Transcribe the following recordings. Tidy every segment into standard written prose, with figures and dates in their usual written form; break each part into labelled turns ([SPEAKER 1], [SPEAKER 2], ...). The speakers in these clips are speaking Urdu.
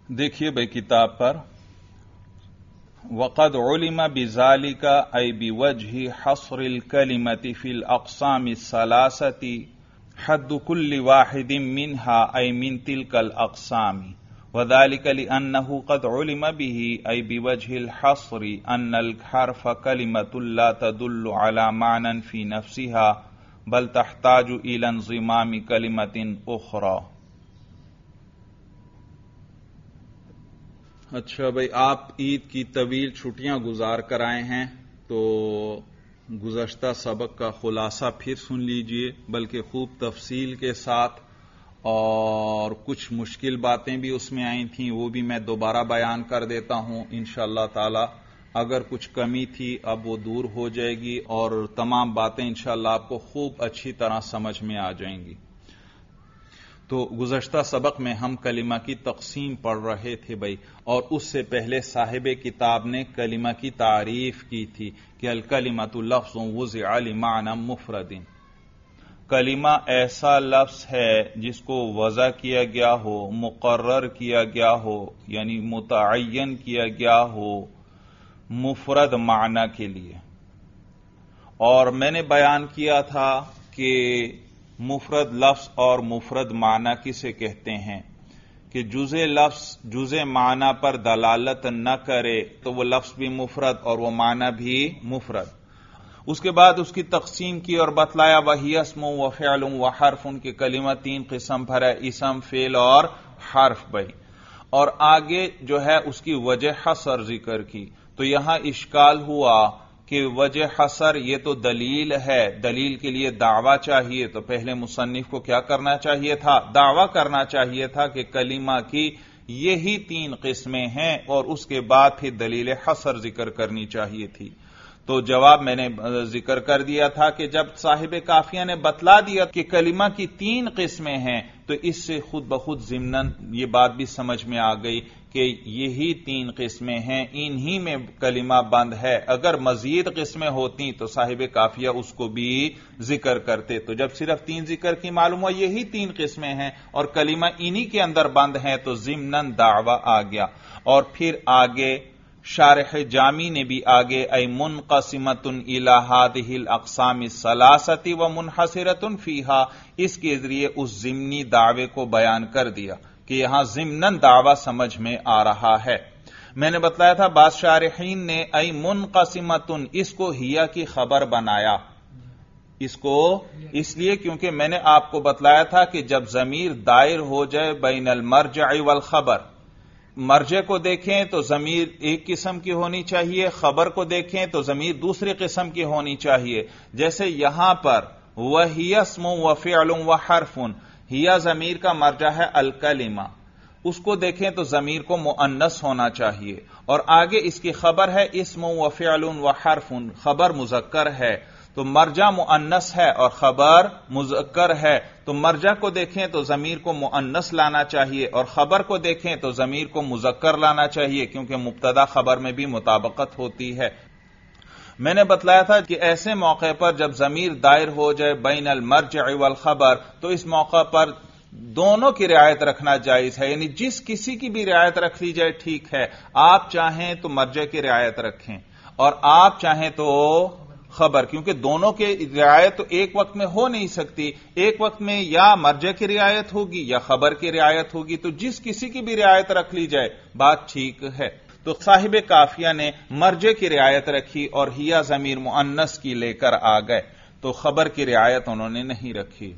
[SPEAKER 1] देखिए भाई किताब पर वक़द उलिमा बिज़ालिका ऐ बिवजहि हस्रिल कलिमति फिल अक़सामि सलासति हद्दु कुल्लि वाहिदिन मिन्हा ऐ मिन तिल्कल अक़सामि वज़ालिका लिअन्नहु क़द उलिमा बिही ऐ बिवजहिल हस्रि अन्नल हर्फ़ कलिमतुन ला तदुल्लु अला मानन फी नफ्सिहा बल तहताजु इला इंज़िमामि कलिमतिन उख़रा। अच्छा भाई, आप ईद की तवील छुट्टियां गुजार कर आए हैं, तो गुज़श्ता सबक का खुलासा फिर सुन लीजिए, बल्कि खूब तफसील के साथ, और कुछ मुश्किल बातें भी उसमें आई थीं वो भी मैं दोबारा बयान कर देता हूं इंशाअल्लाह ताला। अगर कुछ कमी थी अब वो दूर हो जाएगी और तमाम बातें इंशाअल्लाह आपको खूब अच्छी तरह समझ में आ जाएंगी। तो गुज़श्ता सबक में हम कलिमा की तक़सीम पढ़ रहे थे भाई, और उससे पहले साहिब किताब ने कलिमा की तारीफ की थी कि अल कलिमतु लफ्ज़ुन वुज़िअ लिमाना मुफ़रदिन। कलिमा ऐसा लफ्ज़ है जिसको वज़ा किया गया हो, मुक़र्रर किया गया हो, यानी मुतअय्यन किया गया हो मुफ़रद माना के लिए। और मैंने बयान किया था कि मुफरद लफ्ज़ और मुफरद माना किसे कहते हैं कि जुज़े लफ्ज़ जुज़े माना पर दलालत न करे तो वो लफ्ज़ भी मुफरद और वो माना भी मुफरद। उसके बाद उसकी तक़सीम की और बतलाया वही अस्मु व फ़िअलुन व हर्फ़ुन के कलिमा तीन किस्म पर है, इसम, फ़ेल और हर्फ भाई। और आगे जो है उसकी वजह हसर जिक्र की। तो यहां इश्काल हुआ कि वजह हसर ये तो दलील है, दलील के लिए दावा चाहिए, तो पहले मुसन्निफ को क्या करना चाहिए था? दावा करना चाहिए था कि कलिमा की यही तीन किस्में हैं और उसके बाद फिर दलील हसर जिक्र करनी चाहिए थी। तो जवाब मैंने जिक्र कर दिया था कि जब साहिब काफिया ने बतला दिया कि कलिमा की तीन किस्में हैं तो इससे खुद बखुद ज़िम्नन ये बात भी समझ में आ गई कि यही तीन किस्में हैं, इन्हीं में कलिमा बंद है। अगर मजीद किस्में होती तो साहिब काफिया उसको भी जिक्र करते। तो जब सिर्फ तीन जिक्र की मालूम हुआ यही तीन किस्में हैं और कलिमा इन्हीं के अंदर बंद है तो ज़िम्नन दावा आ गया। और फिर आगे शारिह जामी ने भी आगे ऐ मुनक़सिमतुन इला हादिहिल अक़सामि सलासति व मुनहसिरतुन फीहा, इसके जरिए उस ज़िम्नी दावे को बयान कर दिया कि यहां ज़िम्नन दावा समझ में आ रहा है। मैंने बतलाया था बाद शारिहीन ने ऐ मुनक़सिमतुन इसको हिया की खबर बनाया, इसको इसलिए क्योंकि मैंने आपको बतलाया था कि जब ज़मीर दायर हो जाए बैनल मरजअ वल खबर, मर्जे को देखें तो ज़मीर एक किस्म की होनी चाहिए, खबर को देखें तो ज़मीर दूसरी किस्म की होनी चाहिए। जैसे यहां पर वहिया इस्मु व फ़िअलुन व हर्फ़ुन, हिया ज़मीर का मर्जा है अल कलिमा, उसको देखें तो ज़मीर को मुअन्नस होना चाहिए। और आगे इसकी खबर है इस्मु व फ़िअलुन व हर्फ़ुन, खबर मुज़क्कर है तो मर्जा मुअन्नस है और खबर मुज़क्कर है, तो मर्जा को देखें तो ज़मीर को मुअन्नस लाना चाहिए और खबर को देखें तो ज़मीर को मुज़क्कर लाना चाहिए, क्योंकि मुब्तदा खबर में भी मुताबकत होती है। मैंने बतलाया था कि ऐसे मौके पर जब ज़मीर दायर हो जाए बैनल मरजअ वल खबर तो इस मौके पर दोनों की रियायत रखना जायज है, यानी जिस किसी की भी रियायत रख ली जाए ठीक है। आप चाहें तो मर्जे की रियायत रखें और आप चाहें तो खबर, क्योंकि दोनों की रियायत तो एक वक्त में हो नहीं सकती, एक वक्त में या मर्जे की रियायत होगी या खबर की रियायत होगी। तो जिस किसी की भी रियायत रख ली जाए बात ठीक है। तो साहिब काफिया ने मर्जे की रियायत रखी और हिया ज़मीर मुअन्नस की लेकर आ गए, तो खबर की रियायत उन्होंने नहीं रखी।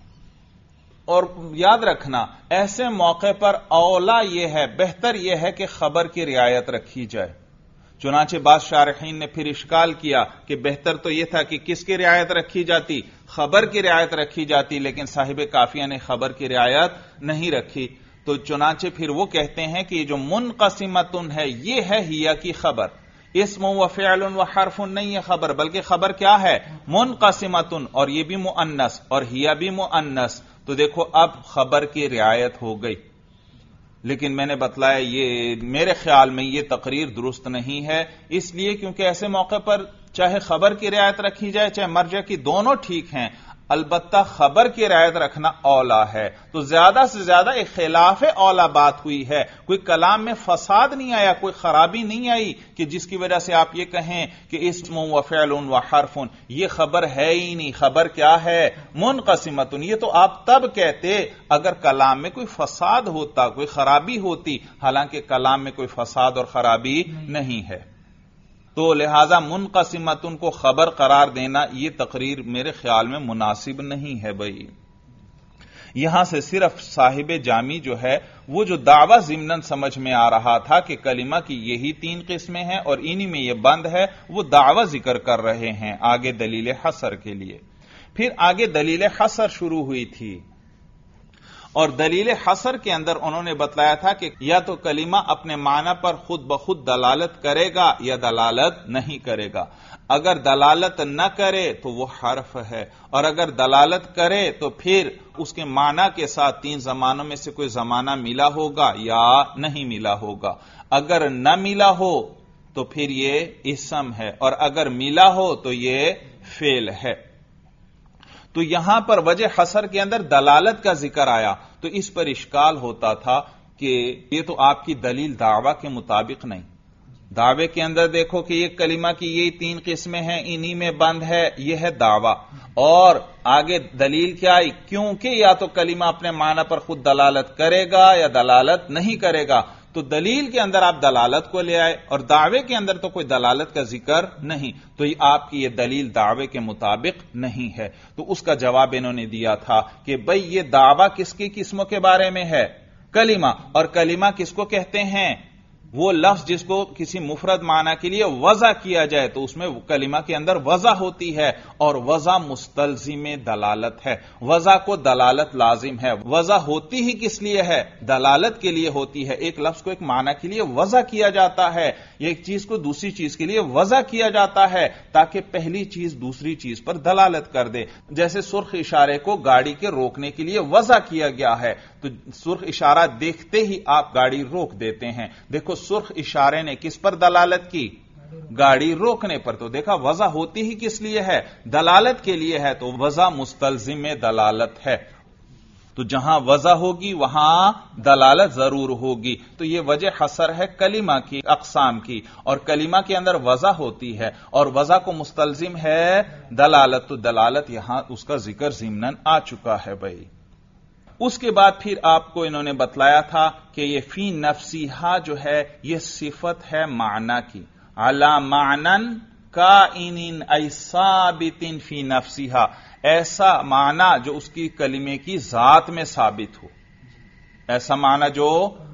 [SPEAKER 1] और याद रखना ऐसे मौके पर औला यह है, बेहतर यह है कि खबर की रियायत रखी जाए। चुनांचे बाद शारिहीन ने फिर इश्काल किया कि बेहतर तो यह था कि किसकी रियायत रखी जाती, खबर की रियायत रखी जाती, लेकिन साहिब काफिया ने खबर की रियायत नहीं रखी। तो चुनांचे फिर वो कहते हैं कि जो मुनक़सिमतुन है ये है हिया की खबर, इस्मु व फ़िअलुन व हर्फ़ुन नहीं है खबर, बल्कि खबर क्या है? मुनक़सिमतुन, और ये भी मुअन्नस और हिया भी मुअन्नस। तो देखो अब खबर की रियायत हो गई, लेकिन मैंने बतलाया ये मेरे ख्याल में ये तकरीर दुरुस्त नहीं है, इसलिए क्योंकि ऐसे मौके पर चाहे खबर की रियायत रखी जाए चाहे मर्जा की, दोनों ठीक हैं। البتہ خبر کی رعایت رکھنا اولا ہے. تو زیادہ سے زیادہ ایک خلاف اولا بات ہوئی ہے. کوئی کلام میں فساد نہیں آیا, کوئی خرابی نہیں آئی کہ جس کی وجہ سے آپ یہ کہیں کہ اسم و فعل و حرف, یہ خبر ہے ہی نہیں. خبر کیا ہے؟ منقسمۃ. یہ تو آپ تب کہتے اگر کلام میں کوئی فساد ہوتا, کوئی خرابی ہوتی, حالانکہ کلام میں کوئی فساد اور خرابی نہیں ہے. تو لہذا منقسمۃ کو خبر قرار دینا یہ تقریر میرے خیال میں مناسب نہیں ہے. بھائی یہاں سے صرف صاحب جامی جو ہے وہ جو دعویٰ ضمناً سمجھ میں آ رہا تھا کہ کلمہ کی یہی 3 قسمیں ہیں اور انہی میں یہ بند ہے, وہ دعویٰ ذکر کر رہے ہیں آگے دلیل حصر کے لیے. پھر آگے دلیل حصر شروع ہوئی تھی اور دلیل حصر کے اندر انہوں نے بتلایا تھا کہ یا تو کلمہ اپنے معنی پر خود بخود دلالت کرے گا یا دلالت نہیں کرے گا. اگر دلالت نہ کرے تو وہ حرف ہے, اور اگر دلالت کرے تو پھر اس کے معنی کے ساتھ 3 زمانوں میں سے کوئی زمانہ ملا ہوگا یا نہیں ملا ہوگا. اگر نہ ملا ہو تو پھر یہ اسم ہے, اور اگر ملا ہو تو یہ فعل ہے. تو یہاں پر وجہ حصر کے اندر دلالت کا ذکر آیا تو اس پر اشکال ہوتا تھا کہ یہ تو آپ کی دلیل دعویٰ کے مطابق نہیں. دعوے کے اندر دیکھو کہ یہ کلمہ کی یہ 3 قسمیں ہیں, انہی میں بند ہے, یہ ہے دعویٰ. اور آگے دلیل کیا آئی؟ کیونکہ یا تو کلمہ اپنے معنی پر خود دلالت کرے گا یا دلالت نہیں کرے گا. تو دلیل کے اندر آپ دلالت کو لے آئے اور دعوے کے اندر تو کوئی دلالت کا ذکر نہیں, تو یہ آپ کی یہ دلیل دعوے کے مطابق نہیں ہے. تو اس کا جواب انہوں نے دیا تھا کہ بھئی یہ دعویٰ کس کی قسموں کے بارے میں ہے؟ کلمہ. اور کلمہ کس کو کہتے ہیں؟ وہ لفظ جس کو کسی مفرد معنی کے لیے وضع کیا جائے تو اس میں کلمہ کے اندر وضع ہوتی ہے, اور وضع مستلزم دلالت ہے. وضع کو دلالت لازم ہے. وضع ہوتی ہی کس لیے ہے؟ دلالت کے لیے ہوتی ہے. ایک لفظ کو ایک معنی کے لیے وضع کیا جاتا ہے, ایک چیز کو دوسری چیز کے لیے وضع کیا جاتا ہے تاکہ پہلی چیز دوسری چیز پر دلالت کر دے. جیسے سرخ اشارے کو گاڑی کے روکنے کے لیے وضع کیا گیا ہے, تو سرخ اشارہ دیکھتے ہی آپ گاڑی روک دیتے ہیں. دیکھو سرخ اشارے نے کس پر دلالت کی؟ گاڑی روکنے پر. تو دیکھا وضع ہوتی ہی کس لیے ہے؟ دلالت کے لیے ہے. تو وضع مستلزم دلالت ہے. تو جہاں وضع ہوگی وہاں دلالت ضرور ہوگی. تو یہ وجہ حصر ہے کلمہ کی اقسام کی, اور کلمہ کے اندر وضع ہوتی ہے اور وضع کو مستلزم ہے دلالت. تو دلالت یہاں اس کا ذکر ضمناً آ چکا ہے. بھائی اس کے بعد پھر آپ کو انہوں نے بتلایا تھا کہ یہ فی نفسیہا جو ہے یہ صفت ہے معنی کی. علی معنن کائن ای ثابت فی نفسیہا, ایسا معنی جو اس کی کلمے کی ذات میں ثابت ہو. ایسا معنی جو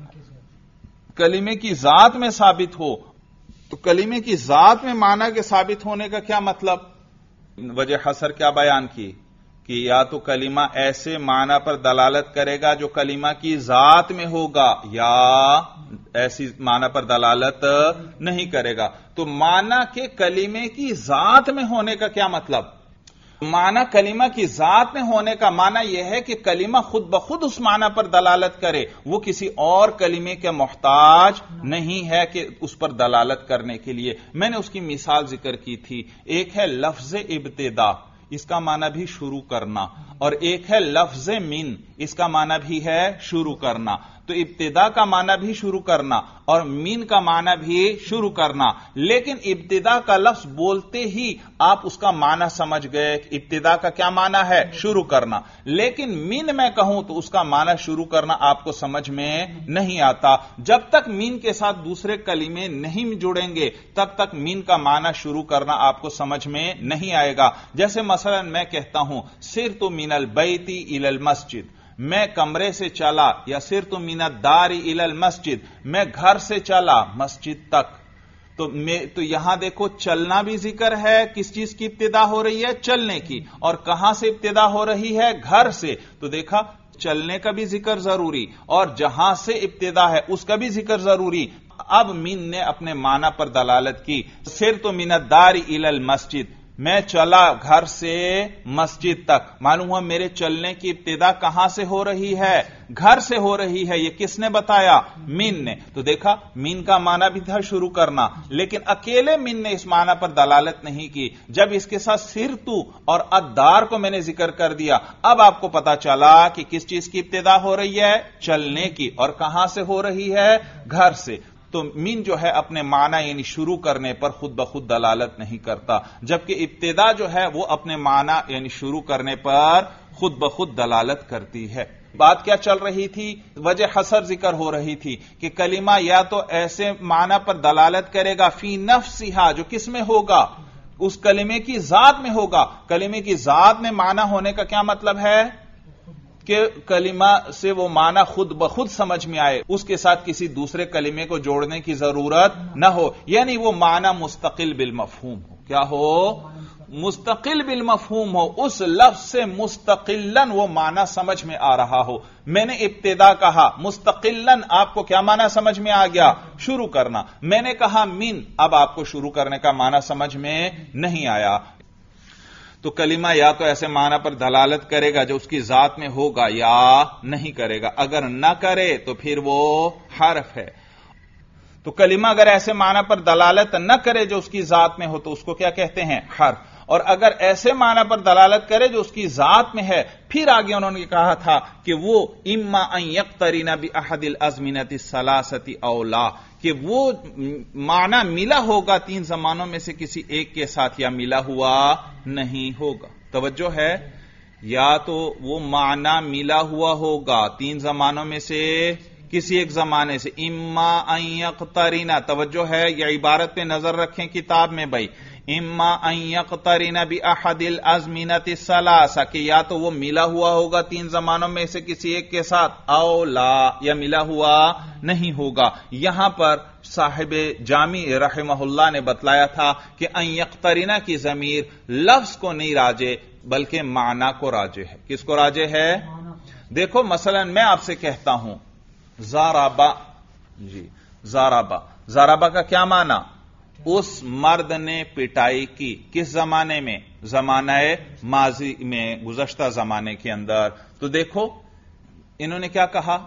[SPEAKER 1] کلمے کی ذات میں ثابت ہو. تو کلمے کی ذات میں معنی کے ثابت ہونے کا کیا مطلب؟ وجہ حصر کیا بیان کی کہ یا تو کلمہ ایسے معنی پر دلالت کرے گا جو کلمہ کی ذات میں ہوگا یا ایسی معنی پر دلالت نہیں کرے گا. تو معنی کے کلمے کی ذات میں ہونے کا کیا مطلب؟ معنی کلمہ کی ذات میں ہونے کا معنی یہ ہے کہ کلمہ خود بخود اس معنی پر دلالت کرے, وہ کسی اور کلمے کے محتاج نہیں ہے کہ اس پر دلالت کرنے کے لیے. میں نے اس کی مثال ذکر کی تھی. ایک ہے لفظ ابتدا, اس کا معنی بھی شروع کرنا, اور ایک ہے لفظ من, اس کا معنی بھی ہے شروع کرنا. تو ابتدا کا معنی بھی شروع کرنا اور من کا معنی بھی شروع کرنا, لیکن ابتدا کا لفظ بولتے ہی آپ اس کا معنی سمجھ گئے. ابتدا کا کیا معنی ہے؟ شروع کرنا. لیکن من میں کہوں تو اس کا معنی شروع کرنا آپ کو سمجھ میں نہیں آتا. جب تک من کے ساتھ دوسرے کلمے نہیں جڑیں گے تب تک من کا معنی شروع کرنا آپ کو سمجھ میں نہیں آئے گا. جیسے مثلا میں کہتا ہوں سرت من البیت الی المسجد, میں کمرے سے چلا, یا سرت من الدار الی المسجد, میں گھر سے چلا مسجد تک. تو یہاں دیکھو چلنا بھی ذکر ہے, کس چیز کی ابتدا ہو رہی ہے؟ چلنے کی. اور کہاں سے ابتدا ہو رہی ہے؟ گھر سے. تو دیکھا چلنے کا بھی ذکر ضروری اور جہاں سے ابتدا ہے اس کا بھی ذکر ضروری. اب من نے اپنے معنی پر دلالت کی. سرت من الدار الی المسجد, میں چلا گھر سے مسجد تک، معلوم ہوا میرے چلنے کی ابتدا کہاں سے ہو رہی ہے؟ گھر سے ہو رہی ہے۔ یہ کس نے بتایا؟ من نے۔ تو دیکھا من کا معنی بھی تھا شروع کرنا، لیکن اکیلے من نے اس معنی پر دلالت نہیں کی۔ جب اس کے ساتھ سرتو اور ادار کو میں نے ذکر کر دیا، اب آپ کو پتا چلا کہ کس چیز کی ابتدا ہو رہی ہے؟ چلنے کی، اور کہاں سے ہو رہی ہے؟ گھر سے۔ تو من جو ہے اپنے معنی یعنی شروع کرنے پر خود بخود دلالت نہیں کرتا، جبکہ ابتدا جو ہے وہ اپنے معنی یعنی شروع کرنے پر خود بخود دلالت کرتی ہے۔ بات کیا چل رہی تھی؟ وجہ حصر ذکر ہو رہی تھی کہ کلمہ یا تو ایسے معنی پر دلالت کرے گا فی نفسہا، جو کس میں ہوگا؟ اس کلمے کی ذات میں ہوگا۔ کلمے کی ذات میں معنی ہونے کا کیا مطلب ہے؟ کہ کلمہ سے وہ معنی خود بخود سمجھ میں آئے، اس کے ساتھ کسی دوسرے کلمے کو جوڑنے کی ضرورت نہ ہو، یعنی وہ معنی مستقل بالمفہوم ہو۔ کیا ہو؟ مستقل بالمفہوم ہو، اس لفظ سے مستقلاً وہ معنی سمجھ میں آ رہا ہو۔ میں نے ابتدا کہا، مستقلاً آپ کو کیا معنی سمجھ میں آ گیا؟ شروع کرنا۔ میں نے کہا من، اب آپ کو شروع کرنے کا معنی سمجھ میں نہیں آیا۔ تو کلمہ یا تو ایسے معنی پر دلالت کرے گا جو اس کی ذات میں ہوگا، یا نہیں کرے گا۔ اگر نہ کرے تو پھر وہ حرف ہے۔ تو کلمہ اگر ایسے معنی پر دلالت نہ کرے جو اس کی ذات میں ہو تو اس کو کیا کہتے ہیں؟ حرف۔ اور اگر ایسے معنی پر دلالت کرے جو اس کی ذات میں ہے، پھر آگے انہوں نے کہا تھا کہ وہ اما ان یقترن باحد الازمنۃ الثلاثۃ او لا، کہ وہ معنی ملا ہوگا تین زمانوں میں سے کسی ایک کے ساتھ، یا ملا ہوا نہیں ہوگا۔ توجہ ہے، یا تو وہ معنی ملا ہوا ہوگا تین زمانوں میں سے کسی ایک زمانے سے، اما ان یقترن، توجہ ہے، یہ عبارت پہ نظر رکھیں کتاب میں بھائی، اما ان یقترن باحد الازمنۃ الثلاثہ، کہ یا تو وہ ملا ہوا ہوگا تین زمانوں میں سے کسی ایک کے ساتھ، او لا، یا ملا ہوا نہیں ہوگا۔ یہاں پر صاحب جامی رحمہ اللہ نے بتلایا تھا کہ ان یقترن کی ضمیر لفظ کو نہیں راجع بلکہ معنی کو راجع ہے۔ کس کو راجع ہے؟ دیکھو مثلا میں آپ سے کہتا ہوں زارابا، جی زارابا، زارابا کا کیا معنی؟ اس مرد نے پٹائی کی۔ کس زمانے میں؟ زمانہ ماضی میں، گزشتہ زمانے کے اندر۔ تو دیکھو انہوں نے کیا کہا؟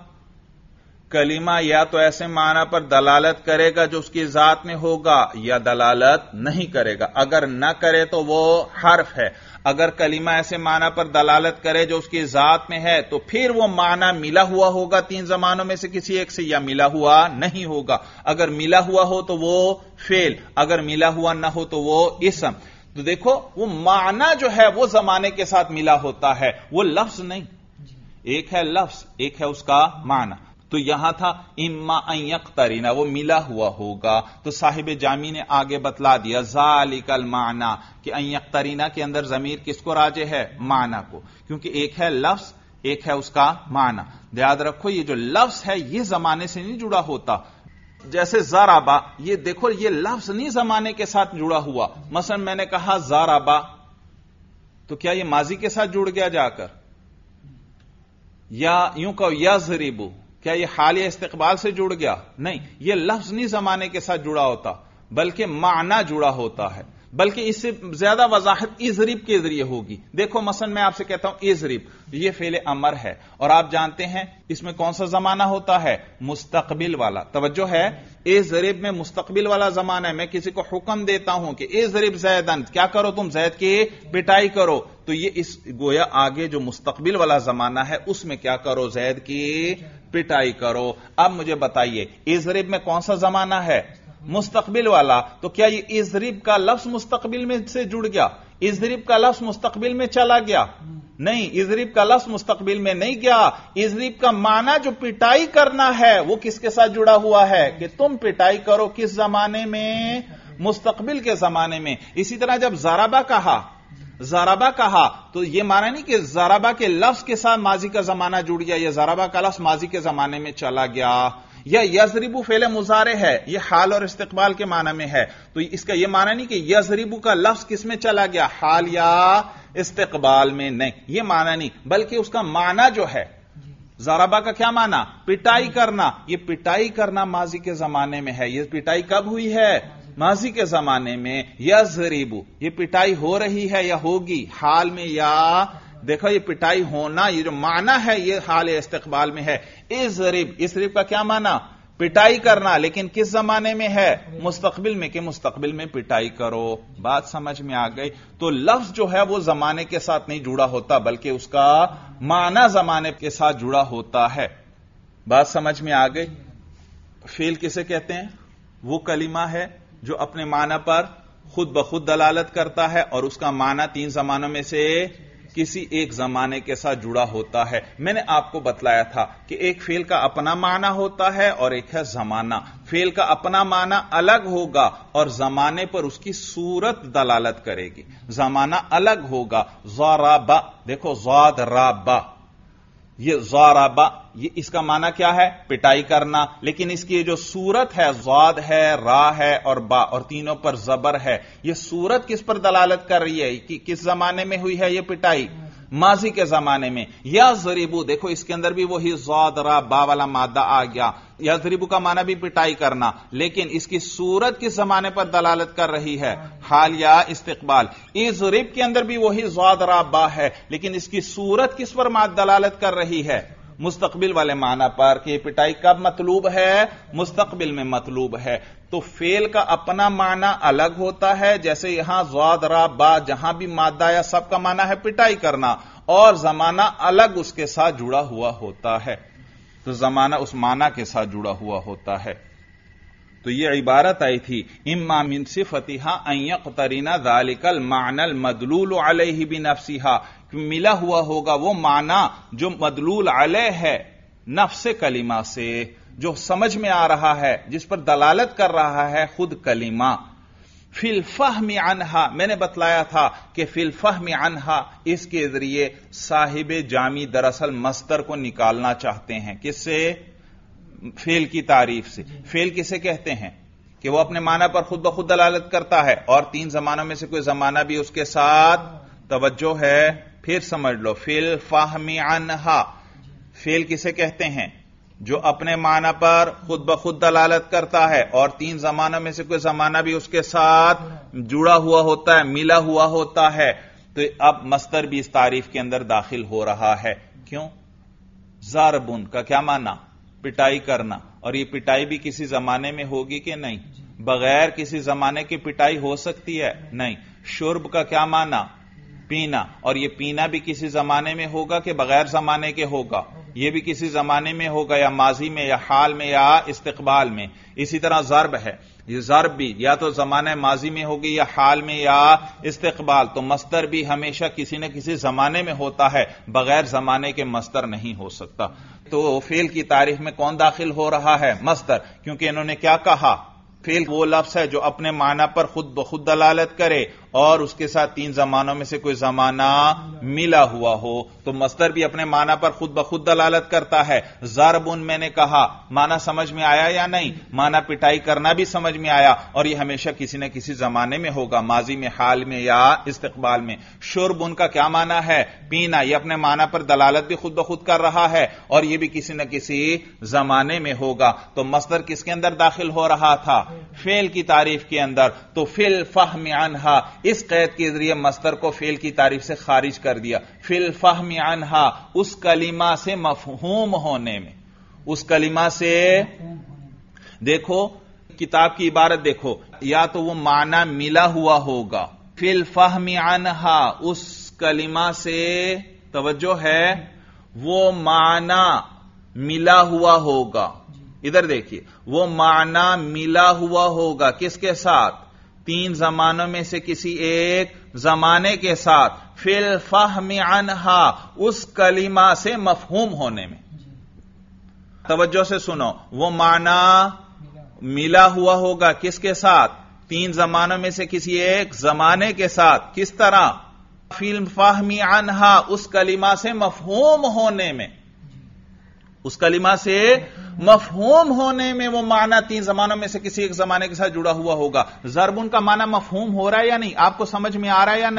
[SPEAKER 1] کلمہ یا تو ایسے معنی پر دلالت کرے گا جو اس کی ذات میں ہوگا، یا دلالت نہیں کرے گا۔ اگر نہ کرے تو وہ حرف ہے۔ اگر کلمہ ایسے معنی پر دلالت کرے جو اس کی ذات میں ہے تو پھر وہ معنی ملا ہوا ہوگا تین زمانوں میں سے کسی ایک سے، یا ملا ہوا نہیں ہوگا۔ اگر ملا ہوا ہو تو وہ فعل، اگر ملا ہوا نہ ہو تو وہ اسم۔ تو دیکھو وہ معنی جو ہے وہ زمانے کے ساتھ ملا ہوتا ہے، وہ لفظ نہیں۔ ایک ہے لفظ، ایک ہے اس کا معنی۔ تو یہاں تھا اما ان یقترن، وہ ملا ہوا ہوگا۔ تو صاحب جامی نے آگے بتلا دیا ذالک المعنی، کہ ان یقترن کے اندر ضمیر کس کو راجع ہے؟ معنی کو، کیونکہ ایک ہے لفظ، ایک ہے اس کا معنی۔ یاد رکھو یہ جو لفظ ہے یہ زمانے سے نہیں جڑا ہوتا۔ جیسے زارابا، یہ دیکھو یہ لفظ نہیں زمانے کے ساتھ جڑا ہوا۔ مثلا میں نے کہا زارابا، تو کیا یہ ماضی کے ساتھ جڑ گیا جا کر؟ یا یوں کہو یضربو، کیا یہ حال یا استقبال سے جڑ گیا؟ نہیں، یہ لفظ نہیں زمانے کے ساتھ جڑا ہوتا بلکہ معنی جڑا ہوتا ہے۔ بلکہ اس سے زیادہ وضاحت اضرب کے ذریعے ہوگی۔ دیکھو مثلا میں آپ سے کہتا ہوں اضرب، یہ فعل امر ہے، اور آپ جانتے ہیں اس میں کون سا زمانہ ہوتا ہے؟ مستقبل والا۔ توجہ ہے، اضرب میں مستقبل والا زمانہ ہے۔ میں کسی کو حکم دیتا ہوں کہ اضرب زیدن، کیا کرو تم؟ زید کی پٹائی کرو۔ تو یہ اس گویا آگے جو مستقبل والا زمانہ ہے اس میں کیا کرو؟ زید کی پٹائی کرو۔ اب مجھے بتائیے اضرب میں کون سا زمانہ ہے؟ مستقبل والا۔ تو کیا یہ اضرب کا لفظ مستقبل میں سے جڑ گیا؟ اضرب کا لفظ مستقبل میں چلا گیا؟ نہیں، اضرب کا لفظ مستقبل میں نہیں گیا۔ اضرب کا معنی جو پٹائی کرنا ہے وہ کس کے ساتھ جڑا ہوا ہے؟ کہ تم پٹائی کرو۔ کس زمانے میں؟ مستقبل کے زمانے میں۔ اسی طرح جب زارابا کہا تو یہ معنی نہیں کہ زارابا کے لفظ کے ساتھ ماضی کا زمانہ جڑ گیا، یا زارابا کا لفظ ماضی کے زمانے میں چلا گیا۔ یا یضربو فعل مضارع ہے، یہ حال اور استقبال کے معنی میں ہے، تو اس کا یہ معنی نہیں کہ یضربو کا لفظ کس میں چلا گیا؟ حال یا استقبال میں، نہیں، یہ معنی نہیں، بلکہ اس کا معنی جو ہے زارابا کا کیا معنی؟ پٹائی کرنا۔ یہ پٹائی کرنا ماضی کے زمانے میں ہے۔ یہ پٹائی کب ہوئی ہے؟ माजी के जमाने में यज़रिबु, ये पिटाई हो रही है या होगी, हाल में या, देखो ये पिटाई होना, ये जो माना है ये हाल इस्तिकबाल में है। इज़रिब, इज़रिब का क्या माना, पिटाई करना, लेकिन किस जमाने में है, मुस्तकबिल में, कि मुस्तकबिल में पिटाई करो। बात समझ में आ गई। तो लफ्ज जो है वो जमाने के साथ नहीं जुड़ा होता, बल्कि उसका माना जमाने के साथ जुड़ा होता है। बात समझ में आ गई। फेल किसे कहते हैं, वो कलिमा है जो अपने माना पर खुद ब खुद दलालत करता है और उसका माना तीन जमानों में से किसी एक जमाने के साथ जुड़ा होता है। मैंने आपको बतलाया था कि एक फेल का अपना माना होता है और एक है जमाना। फेल का अपना माना अलग होगा और जमाने पर उसकी सूरत दलालत करेगी। जमाना अलग होगा। ज़राबा, देखो ज़ादराबा, ये ज़राबा, ये इसका माना क्या है, पिटाई करना, लेकिन इसकी जो सूरत है, ज़ाद है, रा है और बा, और तीनों पर जबर है। ये सूरत किस पर दलालत कर रही है कि किस जमाने में हुई है ये पिटाई, माजी के जमाने में। या ज़रीबू, देखो इसके अंदर भी वही ज़ाद रा बा वाला मादा आ गया। या ज़रीबू का माना भी पिटाई करना, लेकिन इसकी सूरत किस जमाने पर दलालत कर रही है, हाल या इस्तिकबाल। इज़रिब के अंदर भी वही ज़ाद रा बा है, लेकिन इसकी सूरत किस पर दलालत कर रही है, मुस्तकबिल वाले माना पर, कि पिटाई कब मतलूब है, मुस्तकबिल में मतलूब है। तो फेल का अपना माना अलग होता है, जैसे यहां ज़ाद रा बा, जहां भी मादा या सब का माना है पिटाई करना, और जमाना अलग उसके साथ जुड़ा हुआ होता है। तो जमाना उस माना के साथ जुड़ा हुआ होता है। तो ये इबारत आई थी, इम्मा मिन सिफतिहा अन यक़तरिना ज़ालिकल मानल मदलूल अलैहि बिनफ्सिहा, मिला हुआ होगा वो माना जो मदलूल अलैह है नफ्स कलिमा से, जो समझ में आ रहा है, जिस पर दलालत कर रहा है खुद कलिमा। फिल फहमी अनहा, मैंने बतलाया था कि फिल फहमी अनहा, इसके जरिए साहिब जामी दरअसल मस्तर को निकालना चाहते हैं। किससे, फेल की तारीफ से। फेल किसे कहते हैं कि वो अपने माना पर खुद ब खुद दलालत करता है और तीन जमानों में से कोई जमाना भी उसके साथ, तवज्जो है, फिर समझ लो, फिल फाहमी अनहा, फेल किसे कहते हैं, जो अपने माना पर खुद ब खुद दलालत करता है और तीन जमानों में से कोई जमाना भी उसके साथ जुड़ा हुआ होता है, मिला हुआ होता है। तो अब मस्तर भी इस तारीफ के अंदर दाखिल हो रहा है। क्यों, ज़ारबुन का क्या माना, पिटाई करना, और ये पिटाई भी किसी जमाने में होगी कि नहीं, बगैर किसी जमाने की पिटाई हो सकती है, नहीं। शुर्ब का क्या माना, पीना, और ये पीना भी किसी जमाने में होगा कि बगैर जमाने के होगा, ये भी किसी जमाने में होगा, या माजी में या हाल में या इस्तिकबाल में। इसी तरह ज़र्ब है, ये ज़र्ब भी या तो जमाने माजी में होगी या हाल में या इस्तिकबाल। तो मस्तर भी हमेशा किसी न किसी जमाने में होता है, बगैर जमाने के मस्तर नहीं हो सकता। तो फेल की तारीफ में कौन दाखिल हो रहा है, मस्तर, क्योंकि इन्होंने क्या कहा, फेल वो लफ्ज है जो अपने माना पर खुद ब खुद दलालत करे और उसके साथ तीन जमानों में से कोई जमाना मिला हुआ हो। तो मस्दर भी अपने माना पर खुद ब खुद दलालत करता है। ज़रबुन मैंने कहा, माना समझ में आया या नहीं, माना पिटाई करना भी समझ में आया, और यह हमेशा किसी न किसी जमाने में होगा, माजी में, हाल में या इस्तिकबाल में। शुर्बुन का क्या माना है, पीना, यह अपने माना पर दलालत भी खुद ब खुद कर रहा है और यह भी किसी न किसी जमाने में होगा। तो मस्दर किसके अंदर दाखिल हो रहा था, फेल की तारीफ के अंदर। तो फिल फहमी अनहा, इस कैद के जरिए मस्दर को फेल की तारीफ से खारिज कर दिया। फिल फहमी अनहा, उस कलिमा से मफहूम होने में, उस कलिमा से, देखो किताब की इबारत देखो, या तो वो माना मिला हुआ होगा, फिल फहमी अनहा, उस कलिमा से, तवज्जो है, वो माना मिला हुआ होगा। इधर देखिए, वो माना मिला हुआ होगा किसके साथ, तीन जमानों में से किसी एक जमाने के साथ। फिल फहमी अनहा, उस कलिमा से मफहूम होने में। तवज्जो से सुनो, वो माना मिला हुआ होगा किसके साथ, तीन जमानों में से किसी एक जमाने के साथ। किस तरह, फिल फहमी अनहा, उस कलिमा से मफहूम होने में, उस कलिमा से मफहूम होने में वो माना तीन जमानों में से किसी एक जमाने के साथ जुड़ा हुआ होगा। ज़रबुन का माना मफहूम हो रहा है या नहीं, आपको समझ में आ रहा है या नहीं,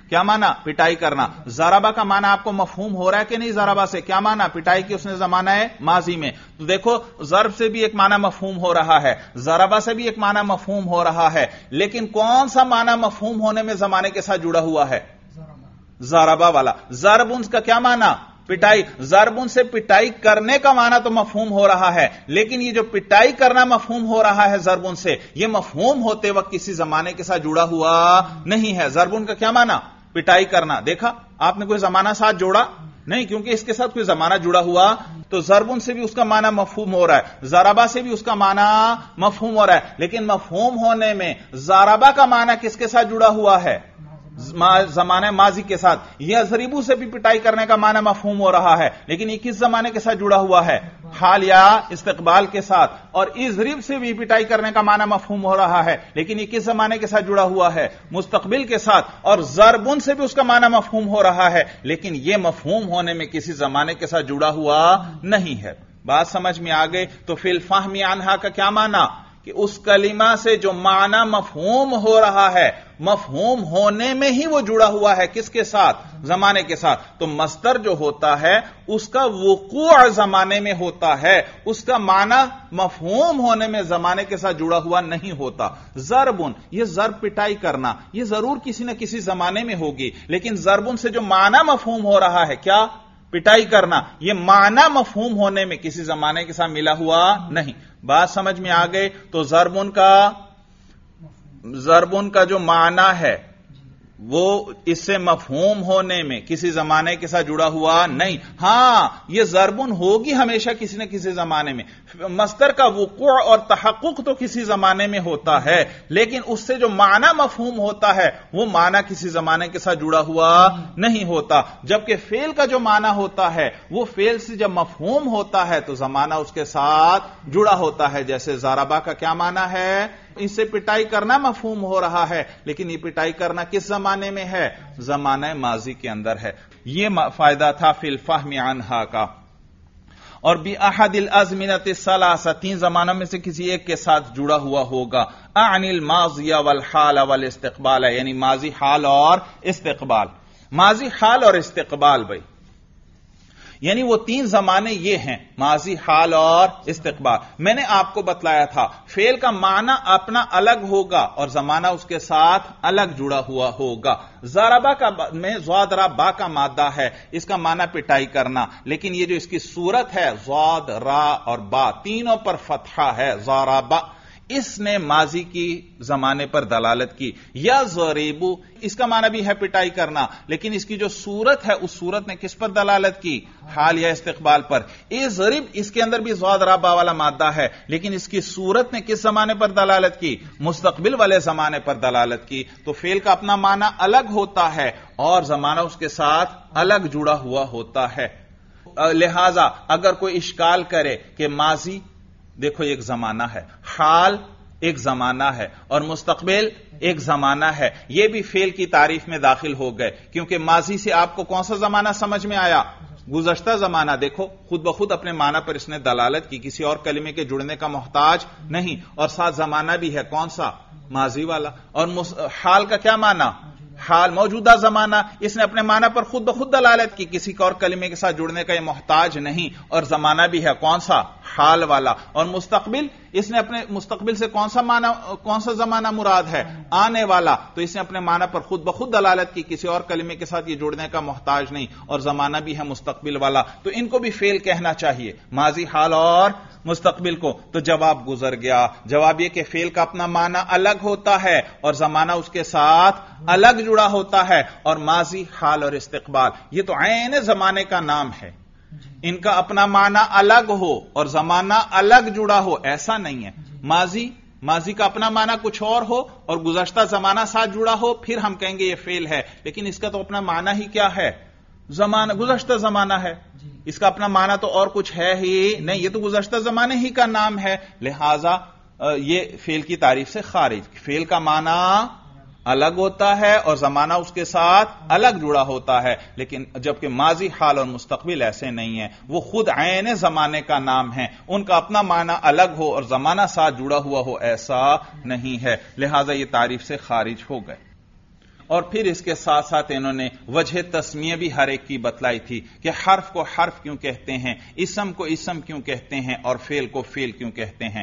[SPEAKER 1] کیا معنی؟ پٹائی کرنا. ضربہ کا معنی آپ کو مفہوم ہو رہا ہے کہ نہیں؟ ضربہ سے کیا معنی؟ پٹائی کی اس نے زمانہ ہے ماضی میں. تو دیکھو ضرب سے بھی ایک معنی مفہوم ہو رہا ہے, ضربہ سے بھی ایک معنی مفہوم ہو رہا ہے, لیکن کون سا معنی مفہوم ہونے میں زمانے کے ساتھ جڑا ہوا ہے؟ ضربہ والا. ضرب کا کیا معنی؟ پٹائی. ضرب سے پٹائی کرنے کا معنی تو مفہوم ہو رہا ہے, لیکن یہ جو پٹائی کرنا مفہوم ہو رہا ہے ضرب سے, یہ مفہوم ہوتے وقت کسی زمانے کے ساتھ جڑا ہوا نہیں ہے. ضرب کا کیا معنی؟ پٹائی کرنا. دیکھا آپ نے کوئی زمانہ ساتھ جوڑا نہیں, کیونکہ اس کے ساتھ کوئی زمانہ جڑا ہوا. تو ضرب سے بھی اس کا معنی مفہوم ہو رہا ہے, ضربہ سے بھی اس کا معنی مفہوم ہو رہا ہے, لیکن مفہوم ہونے میں ضربہ کا معنی کس کے ساتھ جڑا ہوا ہے؟ زمانہ ماضی کے ساتھ. یہ ضریبو سے بھی پٹائی کرنے کا معنی مفہوم ہو رہا ہے, لیکن یہ کس زمانے کے ساتھ جڑا ہوا ہے؟ حال یا استقبال کے ساتھ. اور اضرب سے بھی پٹائی کرنے کا معنی مفہوم ہو رہا ہے, لیکن یہ کس زمانے کے ساتھ جڑا ہوا ہے؟ مستقبل کے ساتھ. اور ضربن سے بھی اس کا معنی مفہوم ہو رہا ہے, لیکن یہ مفہوم ہونے میں کسی زمانے کے ساتھ جڑا ہوا نہیں ہے. بات سمجھ میں آ گئی؟ تو فی الفہم عنہا کا کیا معنی؟ کہ اس کلمہ سے جو معنی مفہوم ہو رہا ہے, مفہوم ہونے میں ہی وہ جڑا ہوا ہے. کس کے ساتھ؟ زمانے کے ساتھ. تو مصدر جو ہوتا ہے اس کا وقوع زمانے میں ہوتا ہے, اس کا معنی مفہوم ہونے میں زمانے کے ساتھ جڑا ہوا نہیں ہوتا. ضربن, یہ ضرب پٹائی کرنا, یہ ضرور کسی نہ کسی زمانے میں ہوگی, لیکن ضربن سے جو معنی مفہوم ہو رہا ہے, کیا؟ پٹائی کرنا, یہ معنی مفہوم ہونے میں کسی زمانے کے ساتھ ملا ہوا نہیں. بات سمجھ میں آ گئی؟ تو ضربن کا جو معنی ہے وہ اس سے مفہوم ہونے میں کسی زمانے کے ساتھ جڑا ہوا نہیں. ہاں یہ ضربن ہوگی ہمیشہ کسی نہ کسی زمانے میں. مصدر کا وقوع اور تحقق تو کسی زمانے میں ہوتا ہے, لیکن اس سے جو معنی مفہوم ہوتا ہے وہ معنی کسی زمانے کے ساتھ جڑا ہوا نہیں ہوتا. جبکہ فعل کا جو معنی ہوتا ہے وہ فعل سے جب مفہوم ہوتا ہے تو زمانہ اس کے ساتھ جڑا ہوتا ہے. جیسے ضربہ کا کیا معنی ہے؟ اس سے پٹائی کرنا مفہوم ہو رہا ہے, لیکن یہ پٹائی کرنا کس زمانے میں ہے؟ زمانہ ماضی کے اندر ہے. یہ فائدہ تھا فی الفہم عنہا کا. اور بأحد الازمنۃ الثلاثہ, 3 زمانوں میں سے کسی ایک کے ساتھ جڑا ہوا ہوگا. عن الماضی والحال والاستقبال, یعنی ماضی, حال اور استقبال. ماضی, حال اور استقبال بھائی, یعنی وہ 3 زمانے یہ ہیں, ماضی, حال اور استقبال. میں نے آپ کو بتلایا تھا فعل کا معنی اپنا الگ ہوگا اور زمانہ اس کے ساتھ الگ جڑا ہوا ہوگا. ضربہ کا میں ضاد را با کا مادہ ہے, اس کا معنی پٹائی کرنا, لیکن یہ جو اس کی صورت ہے ضاد, را اور با, تینوں پر فتحہ ہے. ضربہ اس نے ماضی کی زمانے پر دلالت کی. یا ضریبو, اس کا معنی بھی ہے پٹائی کرنا, لیکن اس کی جو صورت ہے اس صورت نے کس پر دلالت کی؟ حال یا استقبال پر. ضریب, اس کے اندر بھی ضاد را با والا مادہ ہے, لیکن اس کی صورت نے کس زمانے پر دلالت کی؟ مستقبل والے زمانے پر دلالت کی. تو فعل کا اپنا معنی الگ ہوتا ہے اور زمانہ اس کے ساتھ الگ جڑا ہوا ہوتا ہے. لہذا اگر کوئی اشکال کرے کہ ماضی دیکھو ایک زمانہ ہے, حال ایک زمانہ ہے, اور مستقبل ایک زمانہ ہے, یہ بھی فعل کی تعریف میں داخل ہو گئے, کیونکہ ماضی سے آپ کو کون سا زمانہ سمجھ میں آیا؟ گزشتہ زمانہ. دیکھو خود بخود اپنے معنی پر اس نے دلالت کی, کسی اور کلمے کے جڑنے کا محتاج نہیں, اور ساتھ زمانہ بھی ہے, کون سا؟ ماضی والا. اور حال کا کیا معنی؟ حال, موجودہ زمانہ. اس نے اپنے معنی پر خود بخود دلالت کی, کسی اور کلمے کے ساتھ جڑنے کا یہ محتاج نہیں, اور زمانہ بھی ہے, کون سا؟ حال والا. اور مستقبل, اس نے اپنے مستقبل سے کون سا زمانہ مراد ہے؟ آنے والا. تو اس نے اپنے معنی پر خود بخود دلالت کی, کسی اور کلمے کے ساتھ یہ جڑنے کا محتاج نہیں, اور زمانہ بھی ہے مستقبل والا. تو ان کو بھی فعل کہنا چاہیے, ماضی, حال اور مستقبل کو. تو جواب گزر گیا. جواب یہ کہ فعل کا اپنا معنی الگ ہوتا ہے اور زمانہ اس کے ساتھ الگ جڑا ہوتا ہے, اور ماضی, حال اور استقبال یہ تو عین زمانے کا نام ہے. ان کا اپنا معنی الگ ہو اور زمانہ الگ جڑا ہو ایسا نہیں ہے. ماضی کا اپنا معنی کچھ اور ہو اور گزشتہ زمانہ ساتھ جڑا ہو, پھر ہم کہیں گے یہ فعل ہے, لیکن اس کا تو اپنا معنی ہی کیا ہے؟ زمانہ, گزشتہ زمانہ ہے. اس کا اپنا معنی تو اور کچھ ہے ہی نہیں, یہ تو گزشتہ زمانے ہی کا نام ہے. لہذا یہ فعل کی تعریف سے خارج. فعل کا معنی الگ ہوتا ہے اور زمانہ اس کے ساتھ الگ جڑا ہوتا ہے, لیکن جبکہ ماضی, حال اور مستقبل ایسے نہیں ہیں, وہ خود عین زمانے کا نام ہے. ان کا اپنا معنی الگ ہو اور زمانہ ساتھ جڑا ہوا ہو ایسا نہیں ہے. لہذا یہ تعریف سے خارج ہو گئے. اور پھر اس کے ساتھ ساتھ انہوں نے وجہ تسمیہ بھی ہر ایک کی بتلائی تھی کہ حرف کو حرف کیوں کہتے ہیں، اسم کو اسم کیوں کہتے ہیں، اور فعل کو فعل کیوں کہتے ہیں۔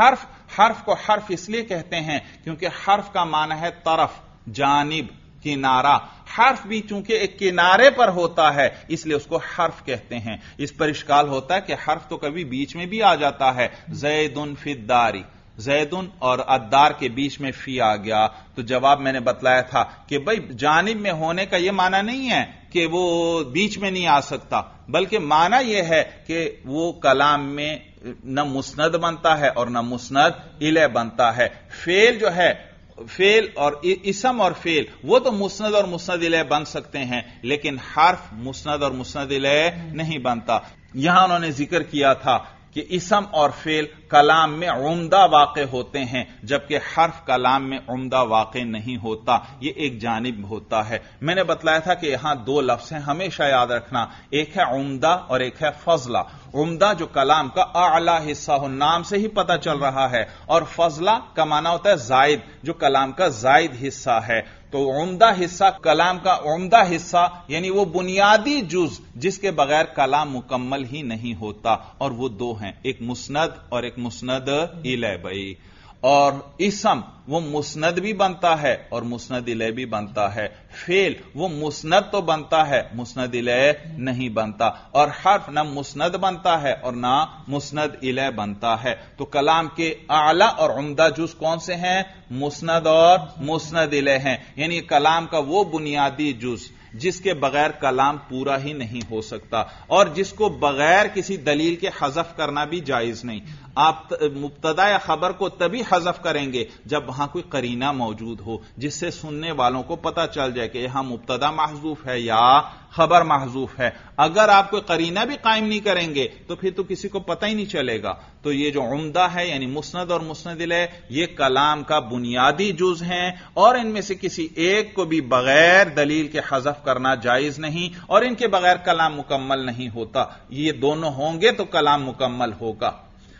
[SPEAKER 1] حرف کو حرف اس لیے کہتے ہیں کیونکہ حرف کا معنی ہے طرف، جانب، کنارہ۔ حرف بھی چونکہ ایک کنارے پر ہوتا ہے اس لیے اس کو حرف کہتے ہیں۔ اس پر اشکال ہوتا ہے کہ حرف تو کبھی بیچ میں بھی آ جاتا ہے، زید فی الدار، زید اور الدار کے بیچ میں فی آ گیا، تو جواب میں نے بتلایا تھا کہ بھئی جانب میں ہونے کا یہ معنی نہیں ہے کہ وہ بیچ میں نہیں آ سکتا، بلکہ معنی یہ ہے کہ وہ کلام میں نہ مسند بنتا ہے اور نہ مسند الیہ بنتا ہے۔ فعل جو ہے، فعل اور اسم اور فعل وہ تو مسند اور مسند الیہ بن سکتے ہیں، لیکن حرف مسند اور مسند الیہ نہیں بنتا۔ یہاں انہوں نے ذکر کیا تھا کہ اسم اور فعل کلام میں عمدہ واقع ہوتے ہیں، جبکہ حرف کلام میں عمدہ واقع نہیں ہوتا، یہ ایک جانب ہوتا ہے۔ میں نے بتلایا تھا کہ یہاں دو لفظ ہیں، ہمیشہ یاد رکھنا، ایک ہے عمدہ اور ایک ہے فضلہ۔ عمدہ جو کلام کا اعلی حصہ ہو، نام سے ہی پتہ چل رہا ہے، اور فضلہ کا معنی ہوتا ہے زائد، جو کلام کا زائد حصہ ہے۔ تو عمدہ حصہ، کلام کا عمدہ حصہ یعنی وہ بنیادی جز جس کے بغیر کلام مکمل ہی نہیں ہوتا، اور وہ دو ہیں، ایک مسند اور ایک مسند الیہ بھائی۔ اور اسم وہ مسند بھی بنتا ہے اور مسند الیہ بھی بنتا ہے، فعل وہ مسند تو بنتا ہے، مسند الیہ نہیں بنتا، اور حرف نہ مسند بنتا ہے اور نہ مسند الیہ بنتا ہے۔ تو کلام کے اعلی اور عمدہ جز کون سے ہیں؟ مسند اور مسند الیہ ہیں، یعنی کلام کا وہ بنیادی جز جس کے بغیر کلام پورا ہی نہیں ہو سکتا، اور جس کو بغیر کسی دلیل کے حذف کرنا بھی جائز نہیں۔ آپ مبتدا یا خبر کو تبھی حذف کریں گے جب وہاں کوئی قرینہ موجود ہو جس سے سننے والوں کو پتہ چل جائے کہ یہاں مبتدا محذوف ہے یا خبر محذوف ہے۔ اگر آپ کوئی قرینہ بھی قائم نہیں کریں گے تو پھر تو کسی کو پتہ ہی نہیں چلے گا۔ تو یہ جو عمدہ ہے یعنی مسند اور مسند الیہ، یہ کلام کا بنیادی جز ہیں، اور ان میں سے کسی ایک کو بھی بغیر دلیل کے حذف کرنا جائز نہیں، اور ان کے بغیر کلام مکمل نہیں ہوتا۔ یہ دونوں ہوں گے تو کلام مکمل ہوگا۔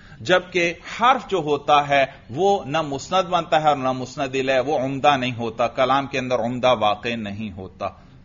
[SPEAKER 1] جبکہ حرف جو ہوتا ہے وہ نہ مسند بنتا ہے اور نہ مسند الیہ، وہ عمدہ نہیں ہوتا، کلام کے اندر عمدہ واقع نہیں ہوتا۔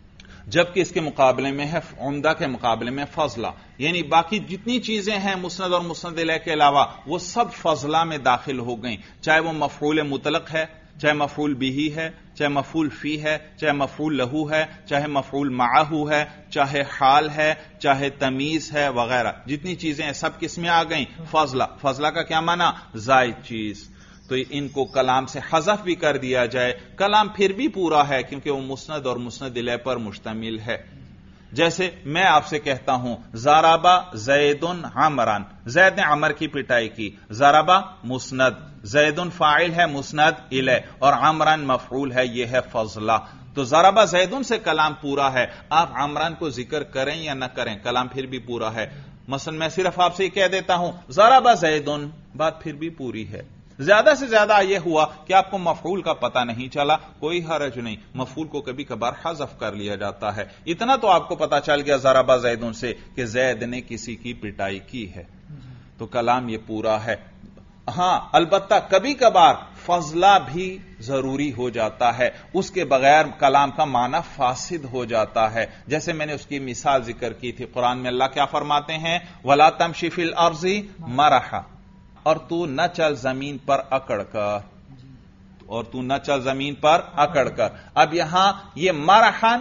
[SPEAKER 1] جبکہ اس کے مقابلے میں ہے، عمدہ کے مقابلے میں فضلہ، یعنی باقی جتنی چیزیں ہیں مسند اور مسند الیہ کے علاوہ وہ سب فضلہ میں داخل ہو گئیں، چاہے وہ مفعول مطلق ہے، چاہے مفعول بھی ہے، چاہے مفعول فی ہے، چاہے مفعول لہو ہے، چاہے مفعول معہ ہے، چاہے حال ہے، چاہے تمیز ہے وغیرہ، جتنی چیزیں ہیں سب کس میں آ گئیں؟ فضلہ۔ فضلہ کا کیا معنی؟ زائد چیز۔ تو ان کو کلام سے حذف بھی کر دیا جائے، کلام پھر بھی پورا ہے کیونکہ وہ مسند اور مسند الیہ پر مشتمل ہے۔ جیسے میں آپ سے کہتا ہوں ضرب زید عمرا، زید نے عمر کی پٹائی کی، ضرب مسند، زید فاعل ہے مسند الیہ، اور عمرا مفعول ہے، یہ ہے فضلہ۔ تو ضرب زید سے کلام پورا ہے، آپ عمران کو ذکر کریں یا نہ کریں کلام پھر بھی پورا ہے۔ مثلا میں صرف آپ سے یہ کہہ دیتا ہوں ضرب زید، بات پھر بھی پوری ہے۔ زیادہ سے زیادہ یہ ہوا کہ آپ کو مفعول کا پتہ نہیں چلا، کوئی حرج نہیں، مفعول کو کبھی کبھار حذف کر لیا جاتا ہے، اتنا تو آپ کو پتہ چل گیا ضرب زید سے کہ زید نے کسی کی پٹائی کی ہے، تو کلام یہ پورا ہے۔ ہاں البتہ کبھی کبھار فضلہ بھی ضروری ہو جاتا ہے، اس کے بغیر کلام کا معنی فاسد ہو جاتا ہے، جیسے میں نے اس کی مثال ذکر کی تھی۔ قرآن میں اللہ کیا فرماتے ہیں؟ وَلَا تَمْشِ فِي الْأَرْضِ مَرَحًا، اور تو نہ چل زمین پر اکڑ کر، اور تو نہ چل زمین پر اکڑ کر۔ اب یہاں یہ مرحن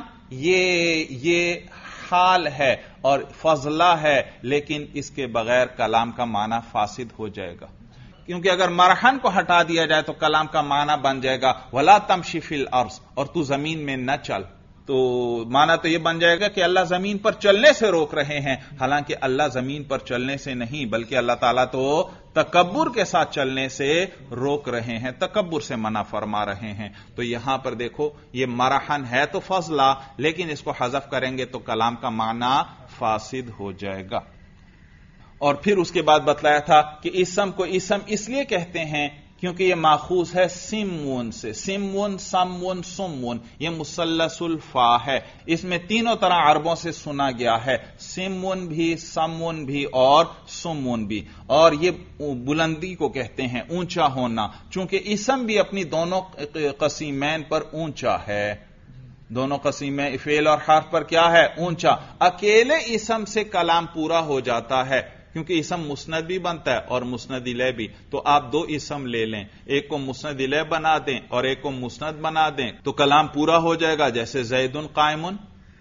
[SPEAKER 1] یہ حال ہے اور فضلہ ہے، لیکن اس کے بغیر کلام کا معنی فاسد ہو جائے گا، کیونکہ اگر مرحن کو ہٹا دیا جائے تو کلام کا معنی بن جائے گا وَلَا تَمْشِ فِي الْأَرْضِ، اور تو زمین میں نہ چل، تو معنی تو یہ بن جائے گا کہ اللہ زمین پر چلنے سے روک رہے ہیں، حالانکہ اللہ زمین پر چلنے سے نہیں، بلکہ اللہ تعالیٰ تو تکبر کے ساتھ چلنے سے روک رہے ہیں، تکبر سے منع فرما رہے ہیں۔ تو یہاں پر دیکھو یہ مرحن ہے تو فضلہ، لیکن اس کو حذف کریں گے تو کلام کا معنی فاسد ہو جائے گا۔ اور پھر اس کے بعد بتلایا تھا کہ اسم کو اسم اس لیے کہتے ہیں کیونکہ یہ ماخوذ ہے سمون سے، سمون، سمون، سمون، یہ مثلث الفا ہے، اس میں تینوں طرح عربوں سے سنا گیا ہے، سمون بھی، سمون بھی اور سمون بھی، اور یہ بلندی کو کہتے ہیں، اونچا ہونا، چونکہ اسم بھی اپنی دونوں قسیمین پر اونچا ہے، دونوں قسم میں فعل اور حرف پر کیا ہے؟ اونچا. اکیلے اسم سے کلام پورا ہو جاتا ہے کیونکہ اسم مسند بھی بنتا ہے اور مسند الیہ بھی. تو آپ دو اسم لے لیں، ایک کو مسند الیہ بنا دیں اور ایک کو مسند بنا دیں تو کلام پورا ہو جائے گا. جیسے زیدن قائمن،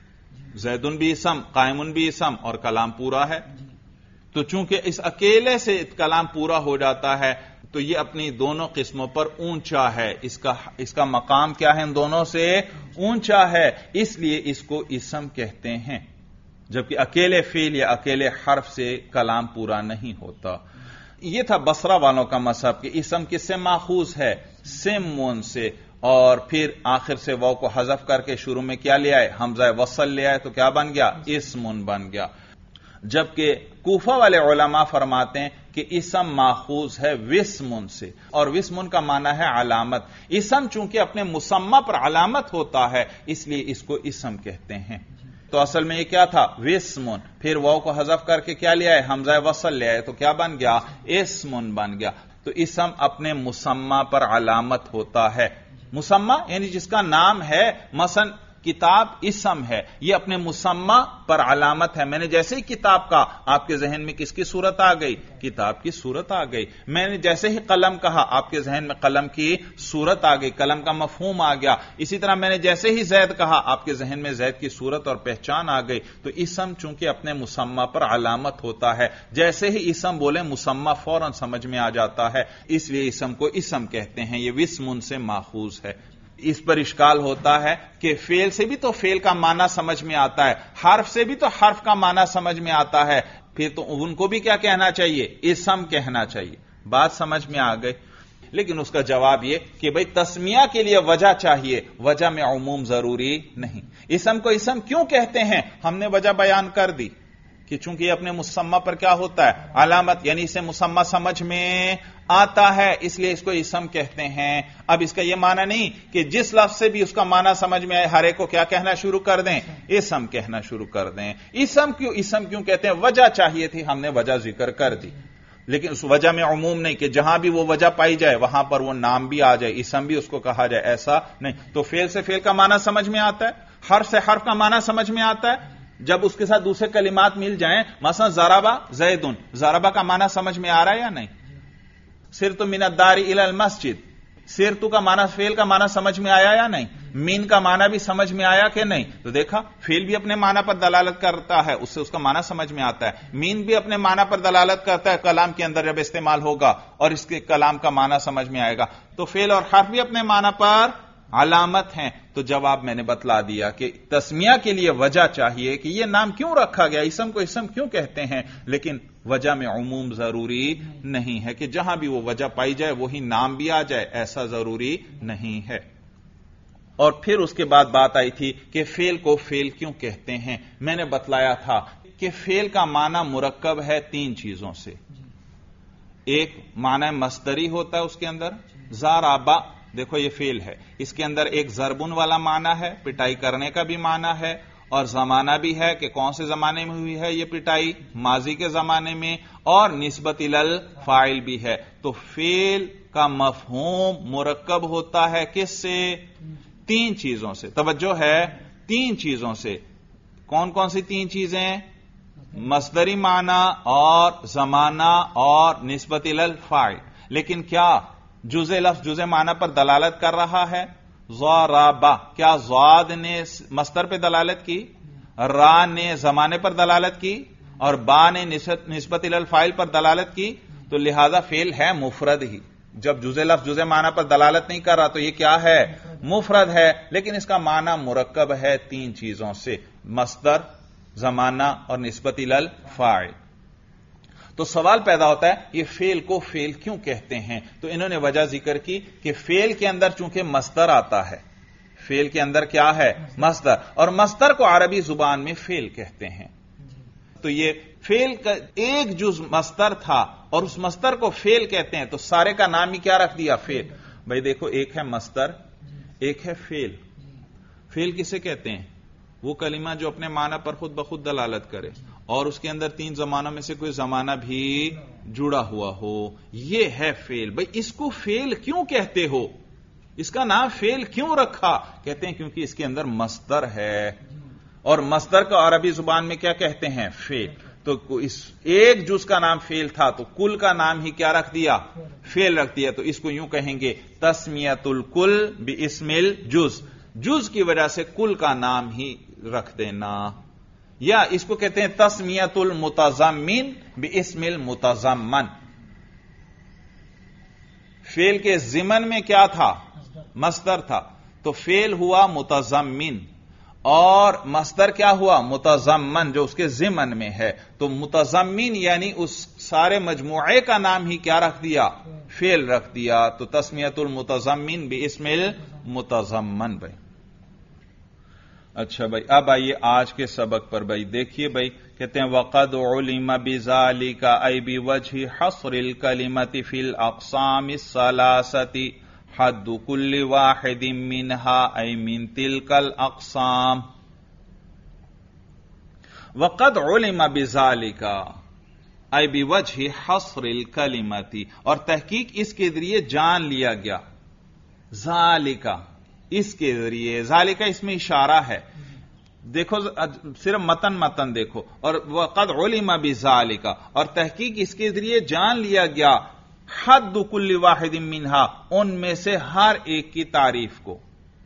[SPEAKER 1] زیدن بھی اسم، قائمن بھی اسم اور کلام پورا ہے. تو چونکہ اس اکیلے سے کلام پورا ہو جاتا ہے تو یہ اپنی دونوں قسموں پر اونچا ہے. اس کا مقام کیا ہے؟ ان دونوں سے اونچا ہے، اس لیے اس کو اسم کہتے ہیں. جبکہ اکیلے فعل یا اکیلے حرف سے کلام پورا نہیں ہوتا. یہ تھا بصرہ والوں کا مذہب کہ اسم کس سے ماخوذ ہے؟ سمون سے. اور پھر آخر سے واو کو حذف کر کے شروع میں کیا لے آئے؟ حمزہ وصل لے آئے تو کیا بن گیا؟ اسمون بن گیا. جبکہ کوفہ والے علماء فرماتے ہیں کہ اسم ماخوذ ہے وسمن سے، اور وسمن کا معنی ہے علامت. اسم چونکہ اپنے مسمى پر علامت ہوتا ہے اس لیے اس کو اسم کہتے ہیں. تو اصل میں یہ کیا تھا؟ وسمن. پھر واو کو حذف کر کے کیا لے آئے؟ حمزہ وصل لے آئے تو کیا بن گیا؟ اسمن بن گیا. تو اسم اپنے مسمى پر علامت ہوتا ہے. مسمى یعنی جس کا نام ہے، مثلا کتاب اسم ہے، یہ اپنے مسمى پر علامت ہے. میں نے جیسے ہی کتاب کا، آپ کے ذہن میں کس کی صورت آ گئی؟ کتاب کی صورت آ گئی. میں نے جیسے ہی قلم کہا، آپ کے ذہن میں قلم کی صورت آ گئی، قلم کا مفہوم آ گیا. اسی طرح میں نے جیسے ہی زید کہا، آپ کے ذہن میں زید کی صورت اور پہچان آ گئی. تو اسم چونکہ اپنے مسمى پر علامت ہوتا ہے، جیسے ہی اسم بولے مسمى فوراً سمجھ میں آ جاتا ہے، اس لیے اسم کو اسم کہتے ہیں. یہ وسمن سے ماخوذ ہے. اس پر اشکال ہوتا ہے کہ فعل سے بھی تو فعل کا معنی سمجھ میں آتا ہے، حرف سے بھی تو حرف کا معنی سمجھ میں آتا ہے، پھر تو ان کو بھی کیا کہنا چاہیے؟ اسم کہنا چاہیے. بات سمجھ میں آ گئی. لیکن اس کا جواب یہ کہ بھئی تسمیہ کے لیے وجہ چاہیے، وجہ میں عموم ضروری نہیں. اسم کو اسم کیوں کہتے ہیں؟ ہم نے وجہ بیان کر دی کہ چونکہ یہ اپنے مسمى پر کیا ہوتا ہے؟ علامت، یعنی اسے مسمى سمجھ میں آتا ہے اس لیے اس کو اسم کہتے ہیں. اب اس کا یہ معنی نہیں کہ جس لفظ سے بھی اس کا معنی سمجھ میں آئے ہر ایک کو کیا کہنا شروع کر دیں؟ اسم کہنا شروع کر دیں. اسم کیوں کہتے ہیں؟ وجہ چاہیے تھی، ہم نے وجہ ذکر کر دی. لیکن اس وجہ میں عموم نہیں کہ جہاں بھی وہ وجہ پائی جائے وہاں پر وہ نام بھی آ جائے، اسم بھی اس کو کہا جائے، ایسا نہیں. تو فعل سے فعل کا معنی سمجھ میں آتا ہے، حرف سے حرف کا معنی سمجھ میں آتا ہے. جب اس کے ساتھ دوسرے کلمات مل جائیں، مثلا ضربہ زیدن، ضربہ کا معنی سمجھ میں آ رہا ہے یا نہیں؟ سرت من الدار الى المسجد، سرت کا معنی، فعل کا معنی سمجھ میں آیا یا نہیں؟ مین کا معنی بھی سمجھ میں آیا کہ نہیں؟ تو دیکھا فعل بھی اپنے معنی پر دلالت کرتا ہے، اس سے اس کا معنی سمجھ میں آتا ہے. مین بھی اپنے معنی پر دلالت کرتا ہے کلام کے اندر جب استعمال ہوگا اور اس کے کلام کا معنی سمجھ میں آئے گا. تو فعل اور حرف بھی اپنے معنی پر علامت ہیں. تو جواب میں نے بتلا دیا کہ تسمیہ کے لیے وجہ چاہیے کہ یہ نام کیوں رکھا گیا، اسم کو اسم کیوں کہتے ہیں. لیکن وجہ میں عموم ضروری نہیں ہے کہ جہاں بھی وہ وجہ پائی جائے وہی نام بھی آ جائے، ایسا ضروری نہیں ہے. اور پھر اس کے بعد بات آئی تھی کہ فعل کو فعل کیوں کہتے ہیں. میں نے بتلایا تھا کہ فعل کا معنی مرکب ہے تین چیزوں سے. ایک معنی مصدری ہوتا ہے، اس کے اندر ضربہ، دیکھو یہ فعل ہے، اس کے اندر ایک ضربن والا معنی ہے، پٹائی کرنے کا بھی معنی ہے، اور زمانہ بھی ہے کہ کون سے زمانے میں ہوئی ہے یہ پٹائی، ماضی کے زمانے میں، اور نسبت الی فاعل بھی ہے. تو فعل کا مفہوم مرکب ہوتا ہے کس سے؟ تین چیزوں سے. توجہ ہے، تین چیزوں سے. کون کون سی تین چیزیں؟ مصدری معنی اور زمانہ اور نسبت الی الفاعل. لیکن کیا جزء لفظ جزء معنی پر دلالت کر رہا ہے؟ ضربہ، کیا ضاد نے مصدر پہ دلالت کی، را نے زمانے پر دلالت کی، اور با نے نسبت الی الفاعل پر دلالت کی؟ تو لہذا فعل ہے مفرد ہی. جب جزء لفظ جزء معنی پر دلالت نہیں کر رہا تو یہ کیا ہے؟ مفرد ہے. لیکن اس کا معنی مرکب ہے تین چیزوں سے، مصدر، زمانہ اور نسبت الی الفاعل. تو سوال پیدا ہوتا ہے یہ فعل کو فعل کیوں کہتے ہیں؟ تو انہوں نے وجہ ذکر کی کہ فعل کے اندر چونکہ مصدر آتا ہے، فعل کے اندر کیا ہے؟ مصدر، اور مصدر کو عربی زبان میں فعل کہتے ہیں. تو یہ فعل کا ایک جز مصدر تھا اور اس مصدر کو فعل کہتے ہیں، تو سارے کا نام ہی کیا رکھ دیا؟ فعل. بھائی دیکھو، ایک ہے مصدر، ایک ہے فعل. فعل کسے کہتے ہیں؟ وہ کلمہ جو اپنے معنی پر خود بخود دلالت کرے اور اس کے اندر تین زمانوں میں سے کوئی زمانہ بھی جڑا ہوا ہو، یہ ہے فعل. بھئی اس کو فعل کیوں کہتے ہو؟ اس کا نام فعل کیوں رکھا؟ کہتے ہیں کیونکہ اس کے اندر مصدر ہے، اور مصدر کا عربی زبان میں کیا کہتے ہیں؟ فعل. تو اس ایک جز کا نام فعل تھا تو کل کا نام ہی کیا رکھ دیا؟ فعل رکھ دیا. تو اس کو یوں کہیں گے تسمیت الکل باسم الجز، جز کی وجہ سے کل کا نام ہی رکھ دینا. یا اس کو کہتے ہیں تسمیت المتضمن باسم المتضمن. فعل کے ضمن میں کیا تھا؟ مصدر تھا، تو فعل ہوا متضمن اور مصدر کیا ہوا؟ متضمن، جو اس کے ضمن میں ہے. تو متضمن یعنی اس سارے مجموعے کا نام ہی کیا رکھ دیا؟ فعل رکھ دیا. تو تسمیت المتضمن باسم المتضمن. بھائی اچھا بھائی، اب آئیے آج کے سبق پر. بھائی دیکھیے بھائی، کہتے ہیں وقد علم بذالک ای بوجہ حصر الکلمۃ فی الاقسام الثلاثۃ حد کل واحد منها ای من تلک الاقسام. وقد علم بذالک ای بوجہ حصر الکلمۃ، اور تحقیق اس کے ذریعے جان لیا گیا. ذالک اس کے ذریعے، ذالک اس میں اشارہ ہے. دیکھو صرف متن دیکھو، اور وقد علم بذالک، اور تحقیق اس کے ذریعے جان لیا گیا حد کل واحد منہا، ان میں سے ہر ایک کی تعریف کو.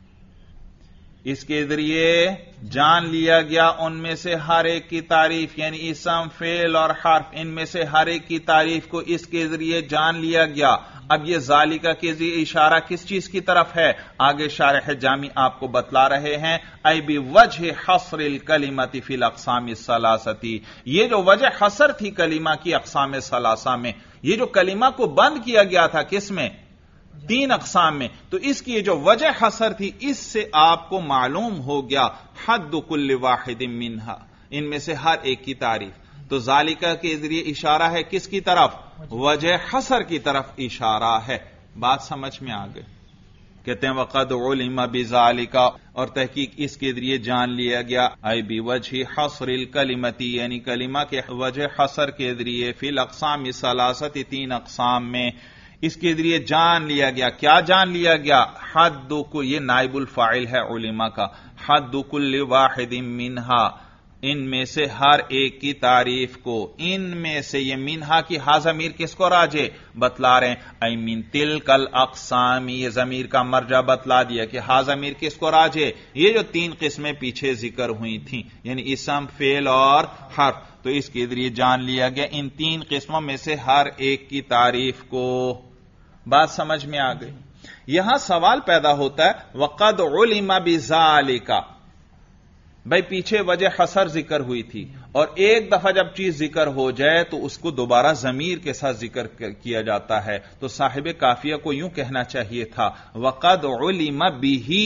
[SPEAKER 1] اس کے ذریعے جان لیا گیا ان میں سے ہر ایک کی تعریف، یعنی اسم، فعل اور حرف، ان میں سے ہر ایک کی تعریف کو اس کے ذریعے جان لیا گیا. اب یہ ذالکہ کے ذریعے اشارہ کس چیز کی طرف ہے؟ آگے شارح جامی آپ کو بتلا رہے ہیں. ای بوجہ حصر الکلمۃ فی الاقسام الثلاثۃ، یہ جو وجہ حصر تھی کلمہ کی اقسام ثلاثہ میں، یہ جو کلمہ کو بند کیا گیا تھا کس میں؟ 3 اقسام میں. تو اس کی یہ جو وجہ حصر تھی، اس سے آپ کو معلوم ہو گیا حد کل واحد منہا، ان میں سے ہر ایک کی تعریف. تو ذالکہ کے ذریعے اشارہ ہے کس کی طرف؟ وجہ حصر کی طرف اشارہ ہے. بات سمجھ میں آ گئی؟ کہتے ہیں وقد علم بذالک، اور تحقیق اس کے ذریعے جان لیا گیا ای بوجہ حصر الکلمۃ، یعنی کلمہ کے وجہ حصر کے ذریعے فی الاقسام الثلاثۃ، 3 اقسام میں. اس کے ذریعے جان لیا گیا، کیا جان لیا گیا؟ حد کو، یہ نائب الفاعل ہے علماء کا، حد کل واحد منہا، ان میں سے ہر ایک کی تعریف کو. ان میں سے، یہ منہا کی ہا ضمیر کس کو راجع بتلا رہے ہیں؟ ای من تلک الاقسام، یہ ضمیر کا مرجع بتلا دیا کہ ہا ضمیر کس کو راجع؟ یہ جو 3 قسمیں پیچھے ذکر ہوئی تھیں، یعنی اسم، فعل اور حرف. تو اس کے ذریعے جان لیا گیا ان 3 قسموں میں سے ہر ایک کی تعریف کو. بات سمجھ میں آ گئی؟ یہاں سوال پیدا ہوتا ہے وقد علم بذالک. بھائی پیچھے وجہ حصر ذکر ہوئی تھی، اور ایک دفعہ جب چیز ذکر ہو جائے تو اس کو دوبارہ ضمیر کے ساتھ ذکر کیا جاتا ہے. تو صاحب قافیہ کو یوں کہنا چاہیے تھا وقد علم بہ،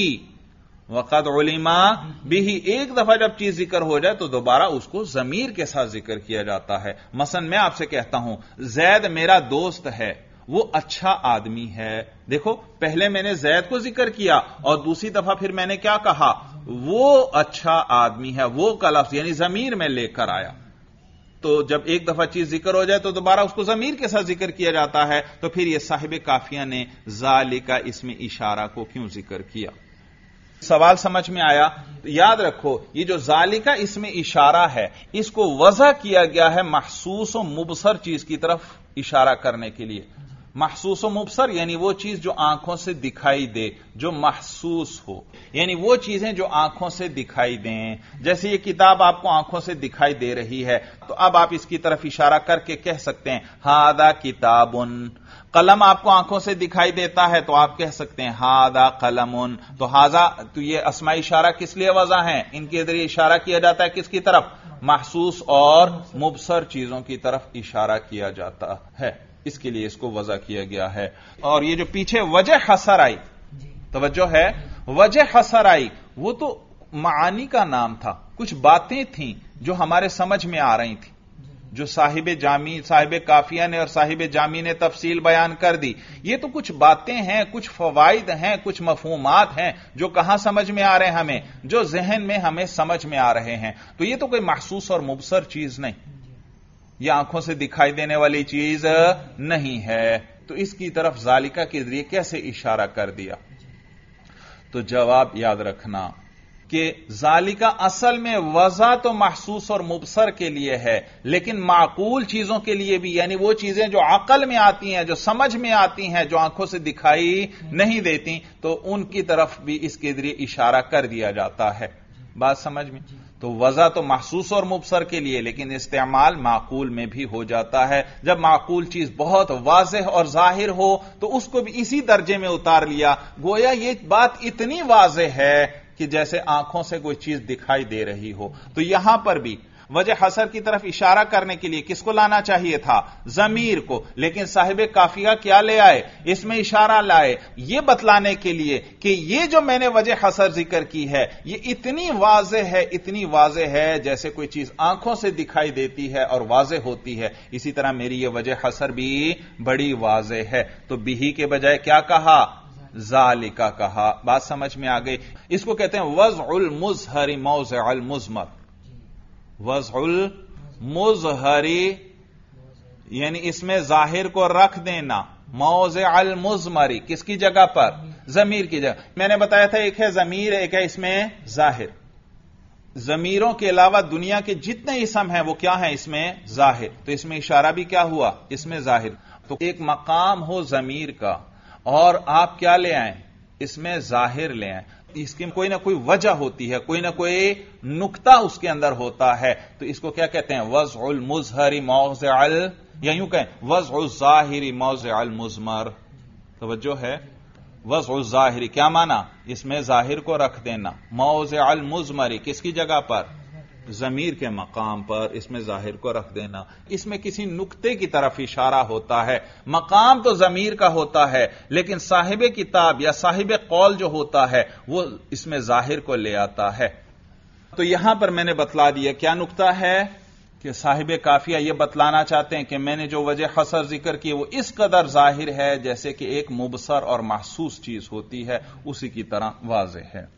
[SPEAKER 1] وقد علم بہ. ایک دفعہ جب چیز ذکر ہو جائے تو دوبارہ اس کو ضمیر کے ساتھ ذکر کیا جاتا ہے. مثلا میں آپ سے کہتا ہوں زید میرا دوست ہے، وہ اچھا آدمی ہے. دیکھو پہلے میں نے زید کو ذکر کیا، اور دوسری دفعہ پھر میں نے کیا کہا؟ وہ اچھا آدمی ہے. وہ کا لفظ یعنی ضمیر میں لے کر آیا. تو جب ایک دفعہ چیز ذکر ہو جائے تو دوبارہ اس کو ضمیر کے ساتھ ذکر کیا جاتا ہے. تو پھر یہ صاحب قافیہ نے ذالک اس میں اشارہ کو کیوں ذکر کیا؟ سوال سمجھ میں آیا؟ یاد رکھو یہ جو ذالک اس میں اشارہ ہے، اس کو وضع کیا گیا ہے محسوس و مبصر چیز کی طرف اشارہ کرنے کے لیے. محسوس و مبصر یعنی وہ چیز جو آنکھوں سے دکھائی دے، جو محسوس ہو، یعنی وہ چیزیں جو آنکھوں سے دکھائی دیں. جیسے یہ کتاب آپ کو آنکھوں سے دکھائی دے رہی ہے، تو اب آپ اس کی طرف اشارہ کر کے کہہ سکتے ہیں ھذا کتاب. قلم آپ کو آنکھوں سے دکھائی دیتا ہے تو آپ کہہ سکتے ہیں ھذا قلم. تو ھذا، تو یہ اسماء اشارہ کس لیے وضع ہیں؟ ان کے ذریعے اشارہ کیا جاتا ہے کس کی طرف؟ محسوس اور مبصر چیزوں کی طرف اشارہ کیا جاتا ہے. اس کے لیے اس کو وضع کیا گیا ہے. اور یہ جو پیچھے وجہ حصر آئی، توجہ ہے، وجہ حصر آئی، وہ تو معانی کا نام تھا. کچھ باتیں تھیں جو ہمارے سمجھ میں آ رہی تھیں، جو صاحب قافیہ نے اور صاحب جامی نے تفصیل بیان کر دی. یہ تو کچھ باتیں ہیں، کچھ فوائد ہیں، کچھ مفہومات ہیں جو کہاں سمجھ میں آ رہے ہیں ہمیں؟ جو ذہن میں ہمیں سمجھ میں آ رہے ہیں. تو یہ تو کوئی محسوس اور مبصر چیز نہیں، یہ آنکھوں سے دکھائی دینے والی چیز نہیں ہے. تو اس کی طرف ذالکہ کے ذریعے کیسے اشارہ کر دیا؟ تو جواب یاد رکھنا کہ ذالکا اصل میں وضع تو محسوس اور مبصر کے لیے ہے، لیکن معقول چیزوں کے لیے بھی، یعنی وہ چیزیں جو عقل میں آتی ہیں، جو سمجھ میں آتی ہیں، جو آنکھوں سے دکھائی نہیں دیتی، تو ان کی طرف بھی اس کے ذریعے اشارہ کر دیا جاتا ہے۔ بات سمجھ میں؟ تو وضع تو محسوس اور مبصر کے لیے، لیکن استعمال معقول میں بھی ہو جاتا ہے۔ جب معقول چیز بہت واضح اور ظاہر ہو تو اس کو بھی اسی درجے میں اتار لیا، گویا یہ بات اتنی واضح ہے کہ جیسے آنکھوں سے کوئی چیز دکھائی دے رہی ہو۔ تو یہاں پر بھی وجہ حصر کی طرف اشارہ کرنے کے لیے کس کو لانا چاہیے تھا؟ ضمیر کو، لیکن صاحب قافیہ کیا لے آئے؟ اس میں اشارہ لائے، یہ بتلانے کے لیے کہ یہ جو میں نے وجہ حصر ذکر کی ہے یہ اتنی واضح ہے جیسے کوئی چیز آنکھوں سے دکھائی دیتی ہے اور واضح ہوتی ہے، اسی طرح میری یہ وجہ حصر بھی بڑی واضح ہے۔ تو بھی کے بجائے کیا کہا؟ ذالکا کہا۔ بات سمجھ میں آ گئی؟ اس کو کہتے ہیں وضع المظہر موضع المضمر۔ وضع المظہر یعنی اس میں ظاہر کو رکھ دینا، موضع المضمر کس کی جگہ پر؟ ضمیر کی جگہ۔ میں نے بتایا تھا ایک ہے ضمیر، ایک ہے اس میں ظاہر۔ ضمیروں کے علاوہ دنیا کے جتنے اسم ہیں وہ کیا ہیں؟ اس میں ظاہر۔ تو اس میں اشارہ بھی کیا ہوا؟ اس میں ظاہر۔ تو ایک مقام ہو ضمیر کا اور آپ کیا لے آئیں؟ اس میں ظاہر لے آئیں، اس کی کوئی نہ کوئی وجہ ہوتی ہے، کوئی نہ کوئی نقطہ اس کے اندر ہوتا ہے، تو اس کو کیا کہتے ہیں؟ وضع المظہر موضع یا یوں کہیں وضع الظاہر موضع المضمر۔ توجہ ہے؟ وضع الظاہر کیا مانا؟ اس میں ظاہر کو رکھ دینا، موضع المضمر کس کی جگہ پر؟ ضمیر کے مقام پر اس میں ظاہر کو رکھ دینا۔ اس میں کسی نقطے کی طرف اشارہ ہوتا ہے، مقام تو ضمیر کا ہوتا ہے لیکن صاحب کتاب یا صاحب قول جو ہوتا ہے وہ اس میں ظاہر کو لے آتا ہے۔ تو یہاں پر میں نے بتلا دیا کیا نقطہ ہے کہ صاحب قافیہ یہ بتلانا چاہتے ہیں کہ میں نے جو وجہ حصر ذکر کی وہ اس قدر ظاہر ہے جیسے کہ ایک مبصر اور محسوس چیز ہوتی ہے، اسی کی طرح واضح ہے۔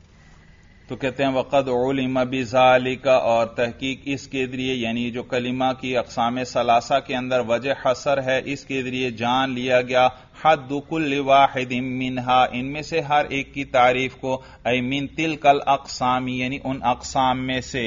[SPEAKER 1] تو کہتے ہیں وقد علم بذالک، اور تحقیق اس کے ذریعے یعنی جو کلمہ کی اقسام ثلاثہ کے اندر وجہ حصر ہے اس کے ذریعے جان لیا گیا حد کل واحد منہا، ان میں سے ہر ایک کی تعریف کو، ای من تلک الاقسام یعنی ان اقسام میں سے،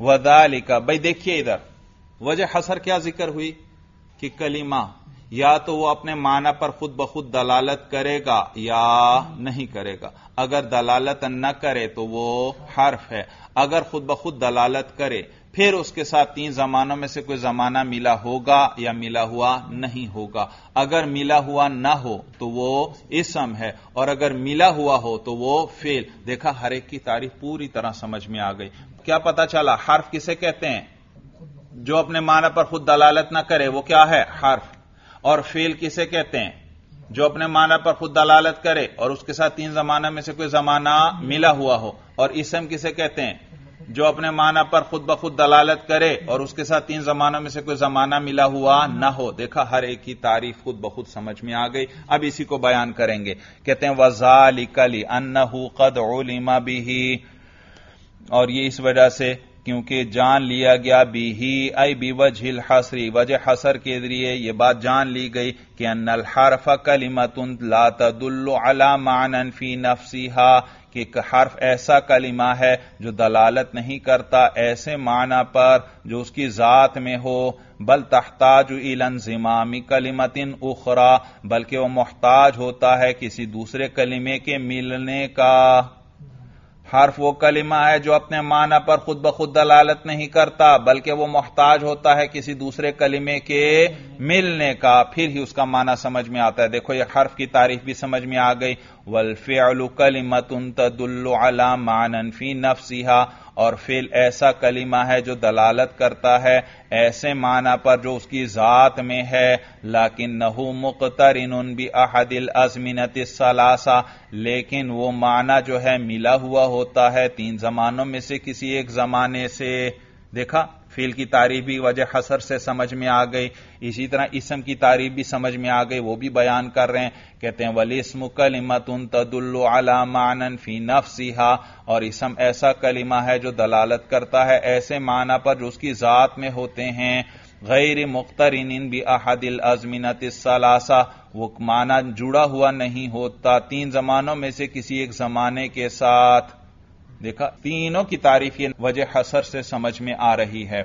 [SPEAKER 1] وذالک بھئی دیکھیے ادھر وجہ حصر کیا ذکر ہوئی کہ کلمہ یا تو وہ اپنے معنی پر خود بخود دلالت کرے گا یا نہیں کرے گا، اگر دلالت نہ کرے تو وہ حرف ہے، اگر خود بخود دلالت کرے پھر اس کے ساتھ تین زمانوں میں سے کوئی زمانہ ملا ہوگا یا ملا ہوا نہیں ہوگا، اگر ملا ہوا نہ ہو تو وہ اسم ہے اور اگر ملا ہوا ہو تو وہ فعل۔ دیکھا ہر ایک کی تعریف پوری طرح سمجھ میں آ گئی۔ کیا پتا چلا؟ حرف کسے کہتے ہیں؟ جو اپنے معنی پر خود دلالت نہ کرے وہ کیا ہے؟ حرف۔ اور فعل کسے کہتے ہیں؟ جو اپنے معنی پر خود دلالت کرے اور اس کے ساتھ تین زمانہ میں سے کوئی زمانہ ملا ہوا ہو۔ اور اسم کسے کہتے ہیں؟ جو اپنے معنی پر خود بخود دلالت کرے اور اس کے ساتھ تین زمانوں میں سے کوئی زمانہ ملا ہوا نہ ہو۔ دیکھا ہر ایک کی تعریف خود بخود سمجھ میں آ گئی۔ اب اسی کو بیان کریں گے۔ کہتے ہیں وَذَلِكَ لِأَنَّهُ قَدْ عُلِمَ بِهِ، اور یہ اس وجہ سے کیونکہ جان لیا گیا بھی ای بوجہ الحصر، وجہ حصر کے ذریعے یہ بات جان لی گئی کہ ان الحرف کلمۃ لا تدل علی معنی فی نفسها، کہ حرف ایسا کلمہ ہے جو دلالت نہیں کرتا ایسے معنی پر جو اس کی ذات میں ہو، بل تحتاج الی انضمام کلمۃ اخری، بلکہ وہ محتاج ہوتا ہے کسی دوسرے کلمے کے ملنے کا۔ حرف وہ کلمہ ہے جو اپنے معنی پر خود بخود دلالت نہیں کرتا بلکہ وہ محتاج ہوتا ہے کسی دوسرے کلمے کے ملنے کا، پھر ہی اس کا معنی سمجھ میں آتا ہے۔ دیکھو یہ حرف کی تعریف بھی سمجھ میں آ گئی۔ والفعل کلمۃ تدل علی معنی فی نفسها، اور فعل ایسا کلمہ ہے جو دلالت کرتا ہے ایسے معنی پر جو اس کی ذات میں ہے، لیکنہ مقترن باحد الازمنۃ الثلاثہ، لیکن وہ معنی جو ہے ملا ہوا ہوتا ہے تین زمانوں میں سے کسی ایک زمانے سے۔ دیکھا فعل کی تعریف بھی وجہ حصر سے سمجھ میں آ گئی، اسی طرح اسم کی تعریف بھی سمجھ میں آ گئی، وہ بھی بیان کر رہے ہیں۔ کہتے ہیں والاسم کلمۃ تدل علی معنی فی نفسها، اور اسم ایسا کلمہ ہے جو دلالت کرتا ہے ایسے معنی پر جو اس کی ذات میں ہوتے ہیں۔ غیر مقترن بأحد الازمنۃ الثلاثہ، وہ معنی جڑا ہوا نہیں ہوتا تین زمانوں میں سے کسی ایک زمانے کے ساتھ. دیکھا تینوں کی تعریف یہ وجہ حصر سے سمجھ میں آ رہی ہے.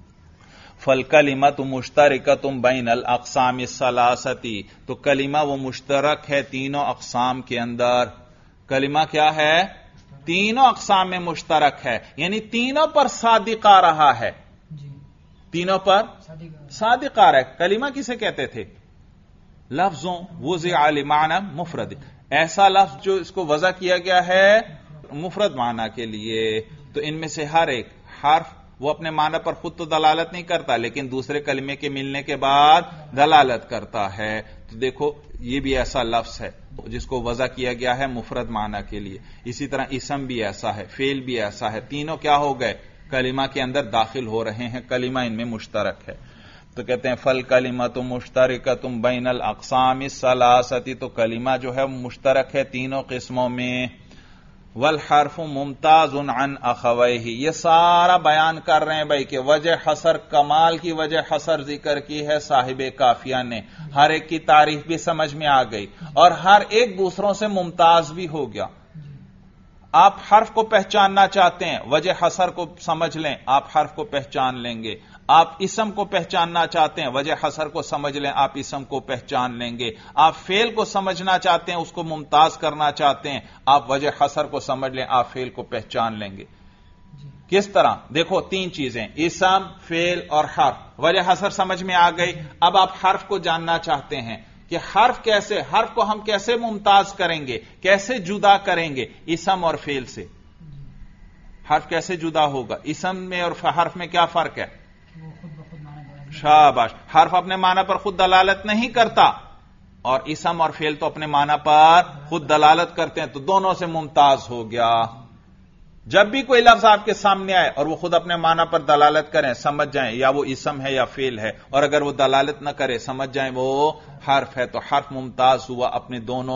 [SPEAKER 1] فالکلمۃ مشترکۃ بین الاقسام الثلاثۃ، تو کلمہ وہ مشترک ہے تینوں اقسام کے اندر. کلمہ کیا ہے؟ تینوں اقسام میں مشترک ہے، یعنی تینوں پر صادق آ رہا ہے. تینوں پر صادق آ رہا ہے. کلمہ کسے کہتے تھے؟ لفظوں وضع لمعنی مفرد، ایسا لفظ جو اس کو وضع کیا گیا ہے مفرد معنی کے لیے. تو ان میں سے ہر ایک حرف وہ اپنے معنی پر خود تو دلالت نہیں کرتا، لیکن دوسرے کلمے کے ملنے کے بعد دلالت کرتا ہے. تو دیکھو یہ بھی ایسا لفظ ہے جس کو وضع کیا گیا ہے مفرد معنی کے لیے. اسی طرح اسم بھی ایسا ہے، فعل بھی ایسا ہے. تینوں کیا ہو گئے؟ کلمہ کے اندر داخل ہو رہے ہیں، کلمہ ان میں مشترک ہے. تو کہتے ہیں فالکلمۃ مشترکۃ بین الاقسام الثلاثۃ، تو کلمہ جو ہے مشترک ہے تینوں قسموں میں. والحرف ممتاز عن اخویہ، یہ سارا بیان کر رہے ہیں بھائی کہ وجہ حصر، کمال کی وجہ حصر ذکر کی ہے صاحب کافیہ نے. ہر ایک کی تعریف بھی سمجھ میں آ گئی اور ہر ایک دوسروں سے ممتاز بھی ہو گیا. آپ حرف کو پہچاننا چاہتے ہیں، وجہ حصر کو سمجھ لیں، آپ حرف کو پہچان لیں گے. آپ اسم کو پہچاننا چاہتے ہیں، وجہ حصر کو سمجھ لیں، آپ اسم کو پہچان لیں گے. آپ فعل کو سمجھنا چاہتے ہیں، اس کو ممتاز کرنا چاہتے ہیں، آپ وجہ حصر کو سمجھ لیں، آپ فعل کو پہچان لیں گے. کس طرح؟ دیکھو تین چیزیں، اسم، فعل اور حرف. وجہ حصر سمجھ میں آ گئی. اب آپ حرف کو جاننا چاہتے ہیں کہ حرف کو ہم کیسے ممتاز کریں گے، کیسے جدا کریں گے اسم اور فعل سے. حرف کیسے جدا ہوگا؟ اسم میں اور حرف میں کیا فرق ہے؟ شاباش، حرف اپنے معنی پر خود دلالت نہیں کرتا اور اسم اور فعل تو اپنے معنی پر خود دلالت کرتے ہیں، تو دونوں سے ممتاز ہو گیا. جب بھی کوئی لفظ آپ کے سامنے آئے اور وہ خود اپنے معنی پر دلالت کریں، سمجھ جائیں یا وہ اسم ہے یا فعل ہے، اور اگر وہ دلالت نہ کرے سمجھ جائیں وہ حرف ہے، تو حرف ممتاز ہوا اپنے دونوں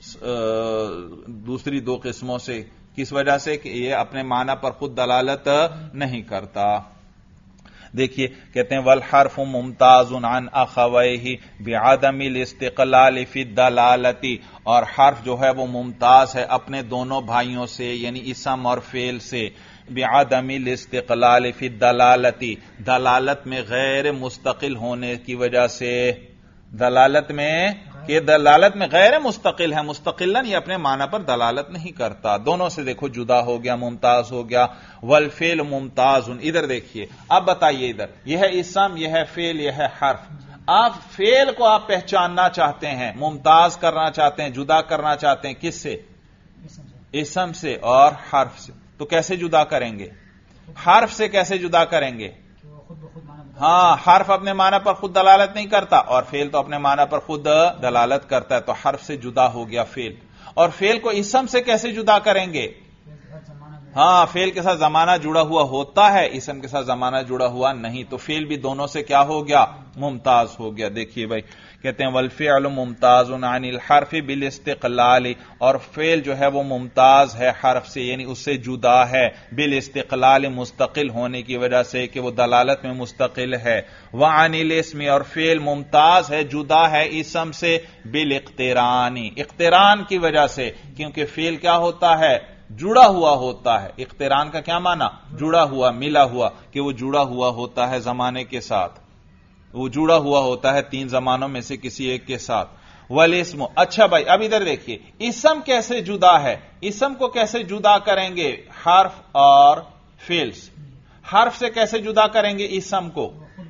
[SPEAKER 1] دوسری دو قسموں سے. کس وجہ سے؟ کہ یہ اپنے معنی پر خود دلالت نہیں کرتا. دیکھیے کہتے ہیں والحرف ممتاز عن اخویہ بعدم الاستقلال فی الدلالۃ، اور حرف جو ہے وہ ممتاز ہے اپنے دونوں بھائیوں سے یعنی اسم اور فعل سے. بعدم الاستقلال فی الدلالۃ، دلالت میں غیر مستقل ہونے کی وجہ سے. دلالت میں غیر مستقل ہے، مستقلاً یہ اپنے معنی پر دلالت نہیں کرتا. دونوں سے دیکھو جدا ہو گیا، ممتاز ہو گیا. والفعل ممتاز، ادھر دیکھیے اب بتائیے، ادھر یہ ہے اسم، یہ ہے فعل، یہ ہے حرف. آپ فعل کو آپ پہچاننا چاہتے ہیں، ممتاز کرنا چاہتے ہیں، جدا کرنا چاہتے ہیں، کس سے؟ اسم سے اور حرف سے. تو کیسے جدا کریں گے؟ حرف سے کیسے جدا کریں گے؟ ہاں، حرف اپنے معنی پر خود دلالت نہیں کرتا اور فعل تو اپنے معنی پر خود دلالت کرتا ہے، تو حرف سے جدا ہو گیا فعل. اور فعل کو اسم سے کیسے جدا کریں گے؟ ہاں، فعل کے ساتھ زمانہ جڑا ہوا ہوتا ہے، اسم کے ساتھ زمانہ جڑا ہوا نہیں، تو فعل بھی دونوں سے کیا ہو گیا؟ ممتاز ہو گیا. دیکھیے بھائی کہتے ہیں والفعل ممتاز عن الحرف بالاستقلال، اور فعل جو ہے وہ ممتاز ہے حرف سے یعنی اس سے جدا ہے، بالاستقلال مستقل ہونے کی وجہ سے کہ وہ دلالت میں مستقل ہے. وعن الاسم، اور فعل ممتاز ہے، جدا ہے اسم سے، بالاقتران، اقتران کی وجہ سے، کیونکہ فعل کیا ہوتا ہے؟ جڑا ہوا ہوتا ہے. اقتران کا کیا معنی؟ جڑا ہوا، ملا ہوا، کہ وہ جڑا ہوا ہوتا ہے زمانے کے ساتھ، وہ جڑا ہوا ہوتا ہے تین زمانوں میں سے کسی ایک کے ساتھ. والاسم، اچھا بھائی اب ادھر دیکھیے اسم کیسے جدا ہے، اسم کو کیسے جدا کریں گے؟ حرف اور فعل سے. حرف سے کیسے جدا کریں گے اسم کو؟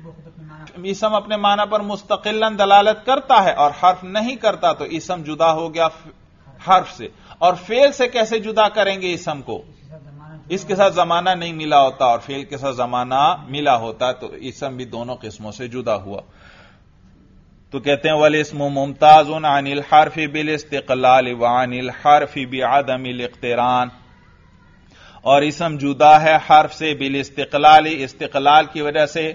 [SPEAKER 1] اسم اپنے معنی پر مستقلاً دلالت کرتا ہے اور حرف نہیں کرتا، تو اسم جدا ہو گیا حرف سے. اور فعل سے کیسے جدا کریں گے اسم کو؟ اس کے ساتھ زمانہ نہیں ملا ہوتا اور فعل کے ساتھ زمانہ ملا ہوتا ہے، تو اسم بھی دونوں قسموں سے جدا ہوا. تو کہتے ہیں والاسم ممتاز عن الحرف بالاستقلال وعن الحرف بعدم الاقتران، اور اسم جدا ہے حرف سے بالاستقلال، استقلال کی وجہ سے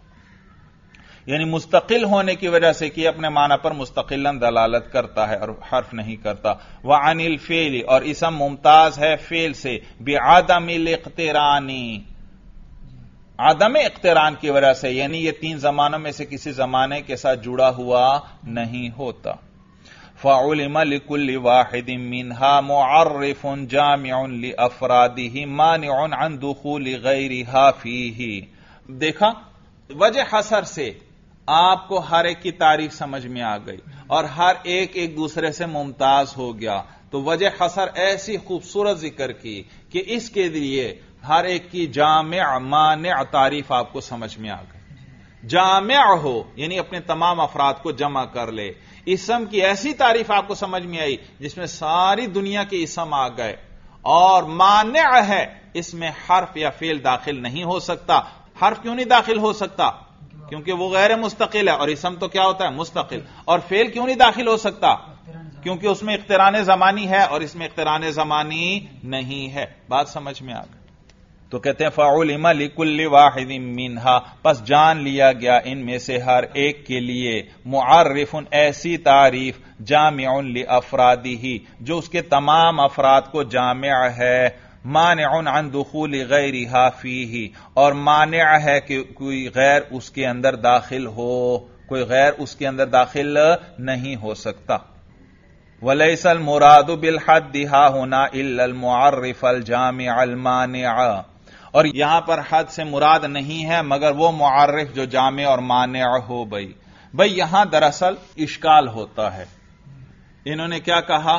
[SPEAKER 1] یعنی مستقل ہونے کی وجہ سے کہ اپنے معنی پر مستقلاً دلالت کرتا ہے اور حرف نہیں کرتا. وعن الفعل، اور اسم ممتاز ہے فعل سے، بعدم الاقتران، عدم اقتران کی وجہ سے، یعنی یہ تین زمانوں میں سے کسی زمانے کے ساتھ جڑا ہوا نہیں ہوتا. فعلم لكل واحد منها معرف جامع لافراده مانع عن دخول غيرها فيه. دیکھا وجہ حصر سے آپ کو ہر ایک کی تعریف سمجھ میں آ گئی اور ہر ایک دوسرے سے ممتاز ہو گیا. تو وجہ حصر ایسی خوبصورت ذکر کی کہ اس کے لیے ہر ایک کی جامع مانع تعریف آپ کو سمجھ میں آ گئی. جامع ہو یعنی اپنے تمام افراد کو جمع کر لے. اسم کی ایسی تعریف آپ کو سمجھ میں آئی جس میں ساری دنیا کے اسم آ گئے. اور مانع ہے، اس میں حرف یا فعل داخل نہیں ہو سکتا. حرف کیوں نہیں داخل ہو سکتا؟ کیونکہ وہ غیر مستقل ہے، اور اسم تو کیا ہوتا ہے؟ مستقل. اور فعل کیوں نہیں داخل ہو سکتا؟ کیونکہ اس میں اقتران زمانی ہے اور اس میں اقتران زمانی نہیں ہے. بات سمجھ میں آ گئی. تو کہتے ہیں فعلم لكل واحد منها، پس جان لیا گیا ان میں سے ہر ایک کے لیے معرف ایسی تعریف جامع لافرادہ جو اس کے تمام افراد کو جامع ہے، مانع عن دخول غیرها فیہ، اور مانع ہے کہ کوئی غیر اس کے اندر داخل ہو، کوئی غیر اس کے اندر داخل نہیں ہو سکتا. ولیس المراد بالحد ها هنا الا المعرف الجامع المانع، اور یہاں پر حد سے مراد نہیں ہے مگر وہ معرف جو جامع اور مانع ہو. بھئی یہاں دراصل اشکال ہوتا ہے. انہوں نے کیا کہا؟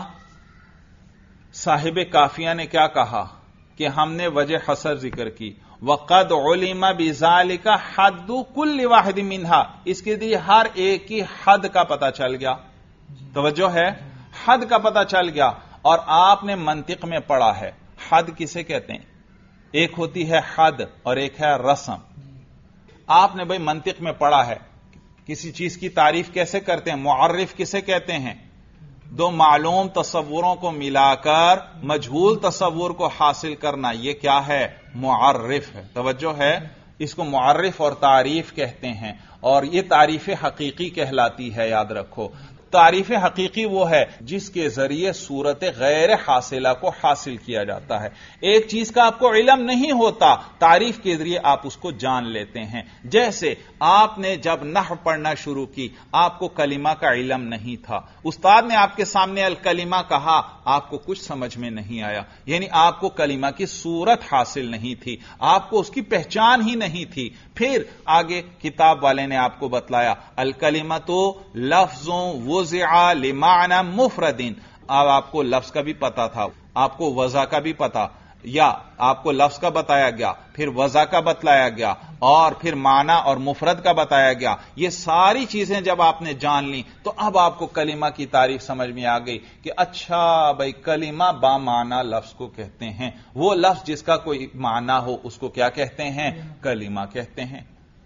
[SPEAKER 1] صاحب کافیہ نے کیا کہا کہ ہم نے وجہ حصر ذکر کی، وقد علم بذالک حد کل واحد منہا، اس کے لیے ہر ایک کی حد کا پتہ چل گیا. توجہ ہے، حد کا پتہ چل گیا. اور آپ نے منطق میں پڑھا ہے حد کسے کہتے ہیں؟ ایک ہوتی ہے حد اور ایک ہے رسم. آپ نے بھئی منطق میں پڑھا ہے کسی چیز کی تعریف کیسے کرتے ہیں؟ معرف کسے کہتے ہیں؟ دو معلوم تصوروں کو ملا کر مجہول تصور کو حاصل کرنا، یہ کیا ہے؟ معرف ہے. توجہ ہے، اس کو معرف اور تعریف کہتے ہیں، اور یہ تعریف حقیقی کہلاتی ہے. یاد رکھو، تعریف حقیقی وہ ہے جس کے ذریعے صورت غیر حاصلہ کو حاصل کیا جاتا ہے. ایک چیز کا آپ کو علم نہیں ہوتا، تعریف کے ذریعے آپ اس کو جان لیتے ہیں. جیسے آپ نے جب نحو پڑھنا شروع کی، آپ کو کلمہ کا علم نہیں تھا، استاد نے آپ کے سامنے الکلمہ کہا، آپ کو کچھ سمجھ میں نہیں آیا، یعنی آپ کو کلمہ کی صورت حاصل نہیں تھی، آپ کو اس کی پہچان ہی نہیں تھی. پھر آگے کتاب والے نے آپ کو بتلایا الکلمۃ لفظوں وضع لمعنی مفرد. اب آپ کو لفظ کا بھی پتا تھا، آپ کو وضع کا بھی پتا، یا آپ کو لفظ کا بتایا گیا، پھر وضع کا بتلایا گیا، اور پھر معنی اور مفرد کا بتایا گیا. یہ ساری چیزیں جب آپ نے جان لی تو اب آپ کو کلمہ کی تعریف سمجھ میں آ گئی کہ اچھا بھائی کلمہ با معنی لفظ کو کہتے ہیں. وہ لفظ جس کا کوئی معنی ہو اس کو کیا کہتے ہیں؟ کلمہ کہتے ہیں.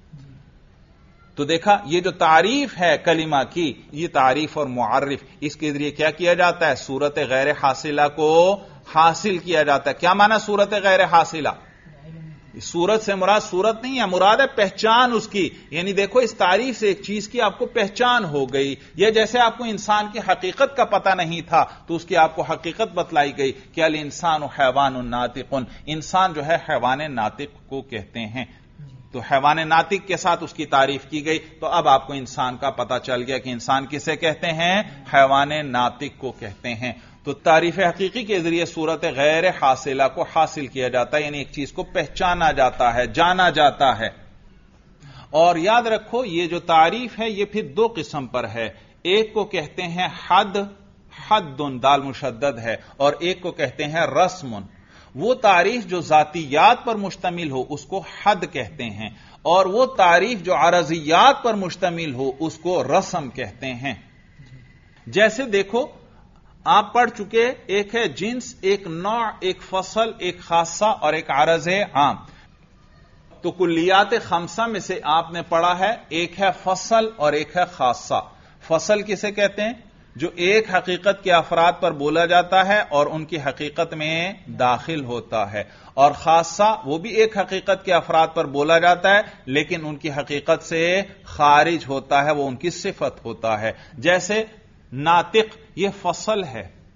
[SPEAKER 1] تو دیکھا، یہ جو تعریف ہے کلمہ کی، یہ تعریف اور معرف، اس کے ذریعے کیا کیا جاتا ہے؟ صورت غیر حاصلہ کو حاصل کیا جاتا ہے. کیا معنی صورت غیر حاصلہ؟ صورت سے مراد صورت نہیں ہے، مراد ہے پہچان اس کی. یعنی دیکھو، اس تعریف سے ایک چیز کی آپ کو پہچان ہو گئی. یہ جیسے آپ کو انسان کی حقیقت کا پتہ نہیں تھا تو اس کی آپ کو حقیقت بتلائی گئی کہ الانسان حیوان ناطق، انسان جو ہے حیوان ناطق کو کہتے ہیں. تو حیوان ناطق کے ساتھ اس کی تعریف کی گئی، تو اب آپ کو انسان کا پتہ چل گیا کہ انسان کسے کہتے ہیں؟ حیوان ناطق کو کہتے ہیں. تو تعریف حقیقی کے ذریعے صورت غیر حاصلہ کو حاصل کیا جاتا ہے، یعنی ایک چیز کو پہچانا جاتا ہے، جانا جاتا ہے. اور یاد رکھو، یہ جو تعریف ہے یہ پھر دو قسم پر ہے. ایک کو کہتے ہیں حد، حد دال مشدد ہے، اور ایک کو کہتے ہیں رسم. وہ تعریف جو ذاتیات پر مشتمل ہو اس کو حد کہتے ہیں، اور وہ تعریف جو عرضیات پر مشتمل ہو اس کو رسم کہتے ہیں. جیسے دیکھو، آپ پڑھ چکے، ایک ہے جنس، ایک نوع، ایک فصل، ایک خاصہ اور ایک عرض عام. تو کلیات خمسہ میں سے آپ نے پڑھا ہے ایک ہے فصل اور ایک ہے خاصہ. فصل کسے کہتے ہیں؟ جو ایک حقیقت کے افراد پر بولا جاتا ہے اور ان کی حقیقت میں داخل ہوتا ہے. اور خاصہ وہ بھی ایک حقیقت کے افراد پر بولا جاتا ہے لیکن ان کی حقیقت سے خارج ہوتا ہے، وہ ان کی صفت ہوتا ہے. جیسے ناطق، یہ فصل ہے،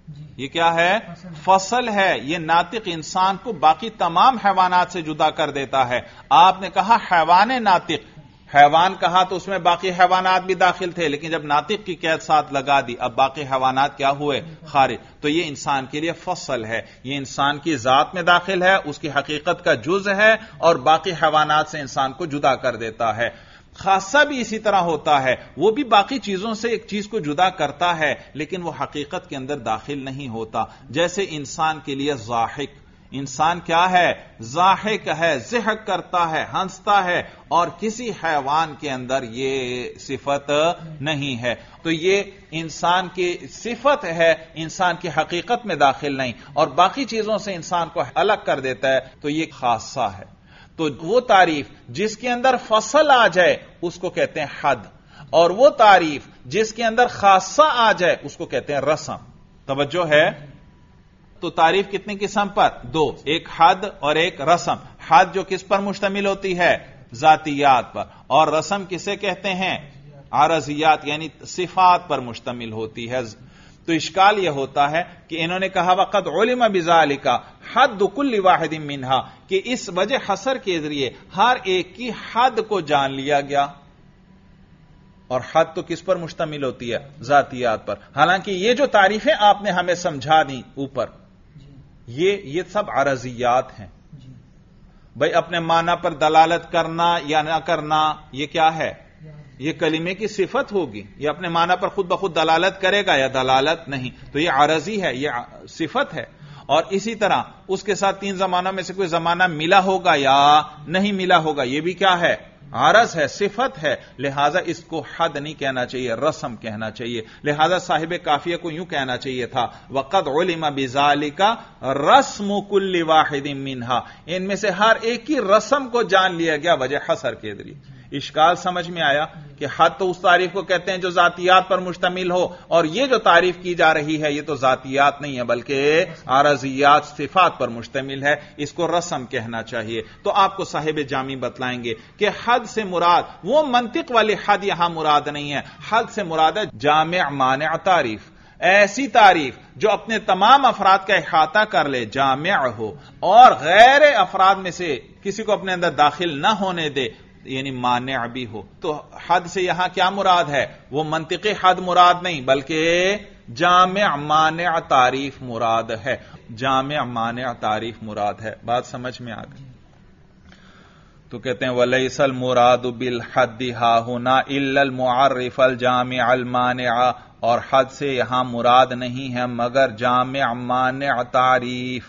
[SPEAKER 1] یہ کیا ہے؟ فصل ہے. یہ ناطق انسان کو باقی تمام حیوانات سے جدا کر دیتا ہے. آپ نے کہا حیوان ناطق، حیوان کہا تو اس میں باقی حیوانات بھی داخل تھے، لیکن جب ناطق کی قید ساتھ لگا دی اب باقی حیوانات کیا ہوئے؟ خارج. تو یہ انسان کے لیے فصل ہے، یہ انسان کی ذات میں داخل ہے، اس کی حقیقت کا جز ہے اور باقی حیوانات سے انسان کو جدا کر دیتا ہے. خاصہ بھی اسی طرح ہوتا ہے، وہ بھی باقی چیزوں سے ایک چیز کو جدا کرتا ہے لیکن وہ حقیقت کے اندر داخل نہیں ہوتا. جیسے انسان کے لیے ضاحک، انسان کیا ہے؟ ضاحک ہے، ضحک کرتا ہے، ہنستا ہے، اور کسی حیوان کے اندر یہ صفت نہیں ہے. تو یہ انسان کی صفت ہے، انسان کی حقیقت میں داخل نہیں، اور باقی چیزوں سے انسان کو الگ کر دیتا ہے، تو یہ خاصہ ہے. تو وہ تعریف جس کے اندر فصل آ جائے اس کو کہتے ہیں حد، اور وہ تعریف جس کے اندر خاصہ آ جائے اس کو کہتے ہیں رسم. توجہ ہے؟ تو تعریف کتنی قسم پر؟ دو، ایک حد اور ایک رسم. حد جو کس پر مشتمل ہوتی ہے؟ ذاتیات پر. اور رسم کسے کہتے ہیں؟ عارضیات یعنی صفات پر مشتمل ہوتی ہے. تو اشکال یہ ہوتا ہے کہ انہوں نے کہا وقد علم بذالک حد کل واحد منہا، کہ اس وجہ حصر کے ذریعے ہر ایک کی حد کو جان لیا گیا. اور حد تو کس پر مشتمل ہوتی ہے؟ ذاتیات پر. حالانکہ یہ جو تعریفیں آپ نے ہمیں سمجھا دی اوپر، یہ سب عارضیات ہیں. بھئی اپنے معنی پر دلالت کرنا یا نہ کرنا یہ کیا ہے؟ یہ کلمے کی صفت ہوگی. یہ اپنے معنی پر خود بخود دلالت کرے گا یا دلالت نہیں، تو یہ عارضی ہے، یہ صفت ہے. اور اسی طرح اس کے ساتھ تین زمانوں میں سے کوئی زمانہ ملا ہوگا یا نہیں ملا ہوگا، یہ بھی کیا ہے؟ عارض ہے، صفت ہے. لہذا اس کو حد نہیں کہنا چاہیے، رسم کہنا چاہیے. لہذا صاحب قافیہ کو یوں کہنا چاہیے تھا وقد علم بذالک رسم کل واحد منہا، ان میں سے ہر ایک کی رسم کو جان لیا گیا وجہ حصر کے ذریعے. اشکال سمجھ میں آیا کہ حد تو اس تعریف کو کہتے ہیں جو ذاتیات پر مشتمل ہو، اور یہ جو تعریف کی جا رہی ہے یہ تو ذاتیات نہیں ہے بلکہ عارضیات صفات پر مشتمل ہے، اس کو رسم کہنا چاہیے. تو آپ کو صاحب جامی بتلائیں گے کہ حد سے مراد وہ منطق والی حد یہاں مراد نہیں ہے. حد سے مراد ہے جامع مانع تعریف، ایسی تعریف جو اپنے تمام افراد کا احاطہ کر لے، جامع ہو، اور غیر افراد میں سے کسی کو اپنے اندر داخل نہ ہونے دے، یعنی مانع بھی ہو. تو حد سے یہاں کیا مراد ہے؟ وہ منطقی حد مراد نہیں بلکہ جامع مانع تعریف مراد ہے. جامع مانع تعریف مراد ہے. بات سمجھ میں آ گئی؟ تو کہتے ہیں وَلَيْسَ الْمُرَادُ بِالْحَدِّ هَاهُنَا إِلَّا الْمُعَرِّفَ الْجَامِعَ الْمَانِعَ، اور حد سے یہاں مراد نہیں ہے مگر جامع مانع تعریف.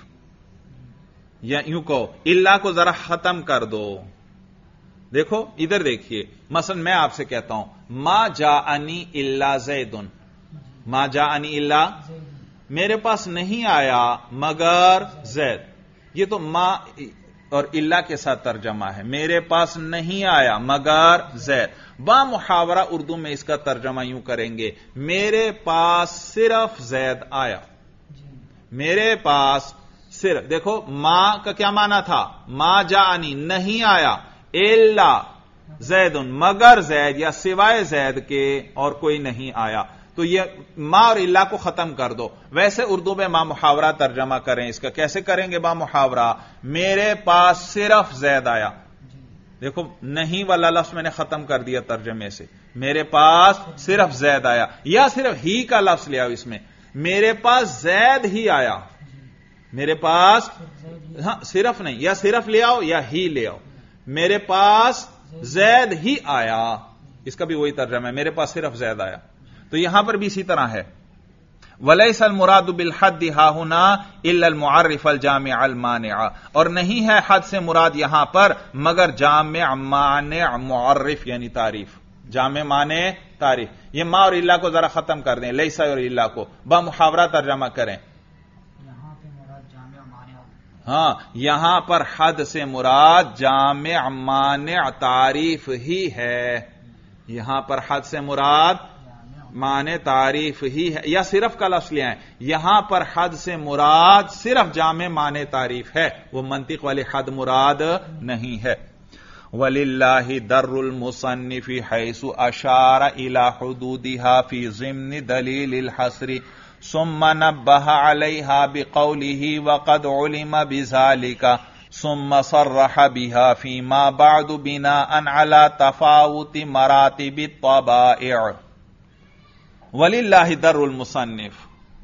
[SPEAKER 1] یا یوں کہو الا کو ذرا ختم کر دو. دیکھو ادھر دیکھیے، مثلا میں آپ سے کہتا ہوں ما جاءنی الا زید، ما جاءنی الا، میرے پاس نہیں آیا مگر زید. یہ تو ما اور الا کے ساتھ ترجمہ ہے، میرے پاس نہیں آیا مگر زید. با محاورہ اردو میں اس کا ترجمہ یوں کریں گے میرے پاس صرف زید آیا. میرے پاس صرف، دیکھو ما کا کیا معنی تھا؟ ما جاءنی نہیں آیا، الا زید مگر زید یا سوائے زید کے اور کوئی نہیں آیا. تو یہ ما اور الا کو ختم کر دو. ویسے اردو میں ما محاورہ ترجمہ کریں، اس کا کیسے کریں گے؟ ما محاورہ میرے پاس صرف زید آیا. دیکھو نہیں والا لفظ میں نے ختم کر دیا ترجمے سے، میرے پاس صرف زید آیا، یا صرف ہی کا لفظ لے آؤ اس میں، میرے پاس زید ہی آیا. میرے پاس، ہاں صرف نہیں، یا صرف لے آؤ یا ہی لے آؤ، میرے پاس زید ہی آیا. اس کا بھی وہی ترجمہ ہے، میرے پاس صرف زید آیا. تو یہاں پر بھی اسی طرح ہے وَلَيْسَ الْمُرَادُ بِالْحَدِّ هَاهُنَا إِلَّا الْمُعَرِّفَ الْجَامِعَ الْمَانِعَ، اور نہیں ہے حد سے مراد یہاں پر مگر جامع مانع معرف یعنی تعریف. جامع مانع تعریف. یہ ما اور الا کو ذرا ختم کر دیں، لیسا اور الا کو با محاورہ ترجمہ کریں. ہاں یہاں پر حد سے مراد جامع مانع تعریف ہی ہے. یہاں پر حد سے مراد مانع تعریف ہی ہے، یا صرف کا لفظ لے آئیں. یہاں پر حد سے مراد صرف جامع مانع تعریف ہے، وہ منطق والی حد مراد نہیں ہے. وَلِلَّهِ دَرُّ الْمُصَنِّفِ حَيْثُ أَشَارَ إِلَى حُدُودِهَا فِي ضِمْنِ دَلِيلِ الْحَصْرِ. ثم نبہ علیہا بقولہ وقد علم بذالک ثم صرح بها فيما بعد بناء على تفاوت مراتب الطبائع وللہ در المصنف.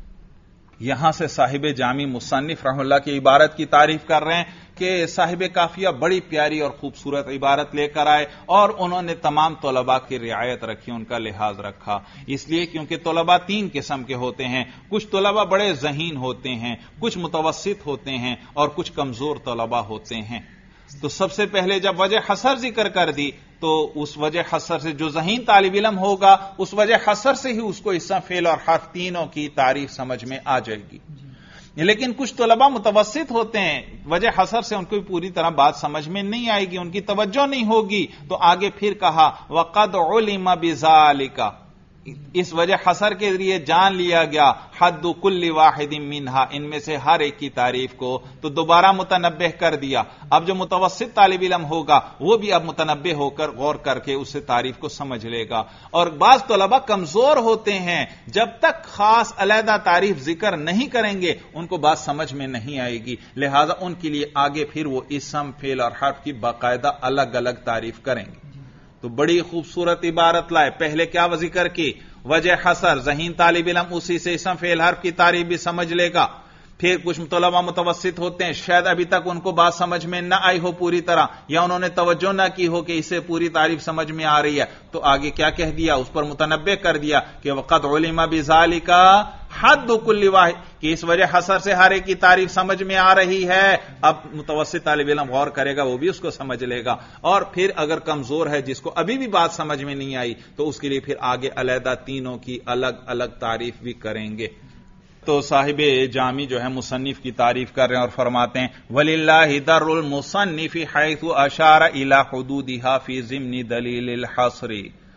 [SPEAKER 1] یہاں سے صاحب جامی مصنف رحمہ اللہ کی عبارت کی تعریف کر رہے ہیں کہ صاحب کافیہ بڑی پیاری اور خوبصورت عبارت لے کر آئے اور انہوں نے تمام طلباء کی رعایت رکھی، ان کا لحاظ رکھا، اس لیے کیونکہ طلباء تین قسم کے ہوتے ہیں. کچھ طلباء بڑے ذہین ہوتے ہیں، کچھ متوسط ہوتے ہیں اور کچھ کمزور طلباء ہوتے ہیں. تو سب سے پہلے جب وجہ حصر ذکر کر دی تو اس وجہ حصر سے جو ذہین طالب علم ہوگا اس وجہ حصر سے ہی اس کو اسم فعل اور حرف تینوں کی تعریف سمجھ میں آ جائے گی. لیکن کچھ طلباء متوسط ہوتے ہیں، وجہ حصر سے ان کو پوری طرح بات سمجھ میں نہیں آئے گی، ان کی توجہ نہیں ہوگی، تو آگے پھر کہا وقد علم بذالک، اس وجہ حصر کے ذریعے جان لیا گیا حد کل واحد منہا، ان میں سے ہر ایک کی تعریف کو، تو دوبارہ متنبہ کر دیا. اب جو متوسط طالب علم ہوگا وہ بھی اب متنبہ ہو کر غور کر کے اس سے تعریف کو سمجھ لے گا. اور بعض طلباء کمزور ہوتے ہیں، جب تک خاص علیحدہ تعریف ذکر نہیں کریں گے ان کو بات سمجھ میں نہیں آئے گی، لہذا ان کے لیے آگے پھر وہ اسم فعل اور حرف کی باقاعدہ الگ الگ تعریف کریں گے. تو بڑی خوبصورت عبارت لائے. پہلے کیا ذکر کی؟ وجہ حصر، ذہین طالب علم اسی سے اسم فعل حرف کی تعریف بھی سمجھ لے گا. پھر کچھ طلباء متوسط ہوتے ہیں، شاید ابھی تک ان کو بات سمجھ میں نہ آئی ہو پوری طرح، یا انہوں نے توجہ نہ کی ہو کہ اسے پوری تعریف سمجھ میں آ رہی ہے، تو آگے کیا کہہ دیا؟ اس پر متنبہ کر دیا کہ وقد علم بذالک حد کل واحد، کہ اس وجہ حصر سے ہر ایک کی تعریف سمجھ میں آ رہی ہے. اب متوسط طالب علم غور کرے گا، وہ بھی اس کو سمجھ لے گا. اور پھر اگر کمزور ہے جس کو ابھی بھی بات سمجھ میں نہیں آئی تو اس کے لیے پھر آگے علیحدہ تینوں کی الگ الگ تعریف بھی کریں گے. تو صاحب جامی جو ہے مصنف کی تعریف کر رہے ہیں اور فرماتے ہیں وَلِلَّهِ دَرُّ الْمُصَنِّفِ حَيْثُ أَشَارَ إِلَى حُدُودِهَا فِي ضِمْنِ دَلِيلِ الْحَصْرِ.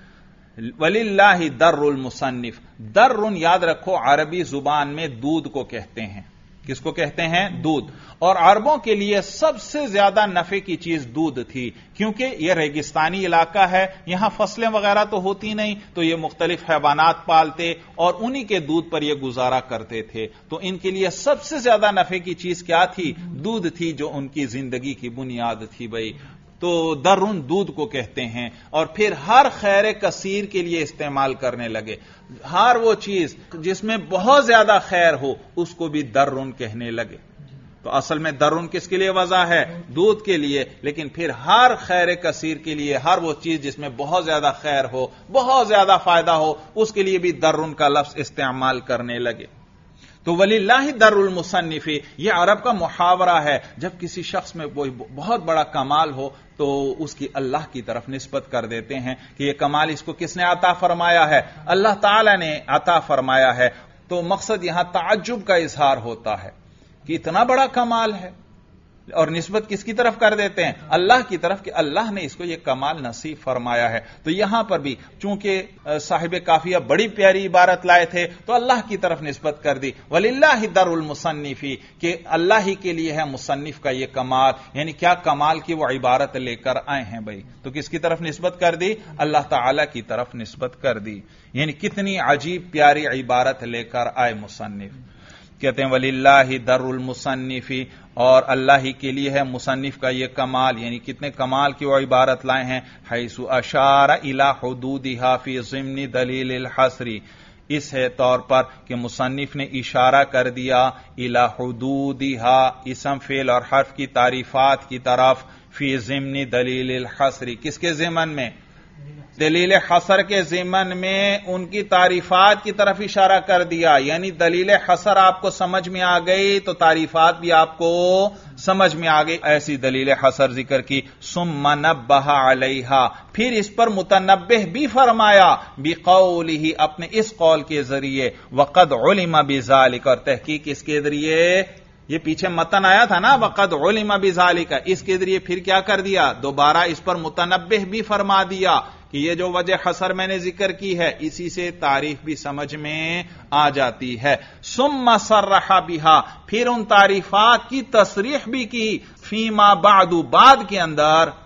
[SPEAKER 1] وَلِلَّهِ دَرُّ الْمُصَنِّف، در یاد رکھو عربی زبان میں دودھ کو کہتے ہیں. کس کو کہتے ہیں؟ دودھ. اور عربوں کے لیے سب سے زیادہ نفع کی چیز دودھ تھی، کیونکہ یہ ریگستانی علاقہ ہے، یہاں فصلیں وغیرہ تو ہوتی نہیں، تو یہ مختلف حیوانات پالتے اور انہی کے دودھ پر یہ گزارا کرتے تھے. تو ان کے لیے سب سے زیادہ نفع کی چیز کیا تھی؟ دودھ تھی، جو ان کی زندگی کی بنیاد تھی. بھائی تو درن دودھ کو کہتے ہیں. اور پھر ہر خیر کثیر کے لیے استعمال کرنے لگے. ہر وہ چیز جس میں بہت زیادہ خیر ہو اس کو بھی درن کہنے لگے. تو اصل میں درن کس کے لیے وضع ہے؟ دودھ کے لیے. لیکن پھر ہر خیر کثیر کے لیے، ہر وہ چیز جس میں بہت زیادہ خیر ہو، بہت زیادہ فائدہ ہو، اس کے لیے بھی درن کا لفظ استعمال کرنے لگے. تو وَلِلَّهِ دَرُّ الْمُصَنِّفِ یہ عرب کا محاورہ ہے. جب کسی شخص میں کوئی بہت بڑا کمال ہو تو اس کی اللہ کی طرف نسبت کر دیتے ہیں کہ یہ کمال اس کو کس نے عطا فرمایا ہے؟ اللہ تعالی نے عطا فرمایا ہے. تو مقصد یہاں تعجب کا اظہار ہوتا ہے کہ اتنا بڑا کمال ہے، اور نسبت کس کی طرف کر دیتے ہیں؟ اللہ کی طرف، کہ اللہ نے اس کو یہ کمال نصیب فرمایا ہے. تو یہاں پر بھی چونکہ صاحب کافیہ بڑی پیاری عبارت لائے تھے تو اللہ کی طرف نسبت کر دی. وَلِلَّهِ دَرُّ الْمُصَنِّفِ کہ اللہ ہی کے لیے ہے مصنف کا یہ کمال. یعنی کیا کمال کی وہ عبارت لے کر آئے ہیں بھائی. تو کس کی طرف نسبت کر دی؟ اللہ تعالی کی طرف نسبت کر دی. یعنی کتنی عجیب پیاری عبارت لے کر آئے مصنف. کہتے ہیں وَلِلَّهِ دَرُّ الْمُصَنِّفِ اور اللہ ہی کے لیے ہے مصنف کا یہ کمال. یعنی کتنے کمال کی وہ عبارت لائے ہیں. حَيْثُ أَشَارَ إِلَى حُدُودِهَا فِي ضِمْنِ دَلِيلِ الْحَصْرِ، اس ہے طور پر کہ مصنف نے اشارہ کر دیا إِلَى حُدُودِهَا اسم فعل اور حرف کی تعریفات کی طرف، فی ضمن دلیل الحصر کس کے ضمن میں؟ دلیل حصر کے ضمن میں ان کی تعریفات کی طرف اشارہ کر دیا. یعنی دلیل حصر آپ کو سمجھ میں آ گئی تو تعریفات بھی آپ کو سمجھ میں آ گئی. ایسی دلیل حصر ذکر کی. ثم نبہ علیہا پھر اس پر متنبہ بھی فرمایا بقولہ اپنے اس قول کے ذریعے. وقد علم بذالک اور تحقیق اس کے ذریعے، یہ پیچھے متن آیا تھا نا وقد علم بذالک، اس کے ذریعے پھر کیا کر دیا؟ دوبارہ اس پر متنبہ بھی فرما دیا کہ یہ جو وجہ حصر میں نے ذکر کی ہے اسی سے تعریف بھی سمجھ میں آ جاتی ہے. ثم صرح بها پھر ان تعریفات کی تصریح بھی کی. فیما بعد بعد کے اندر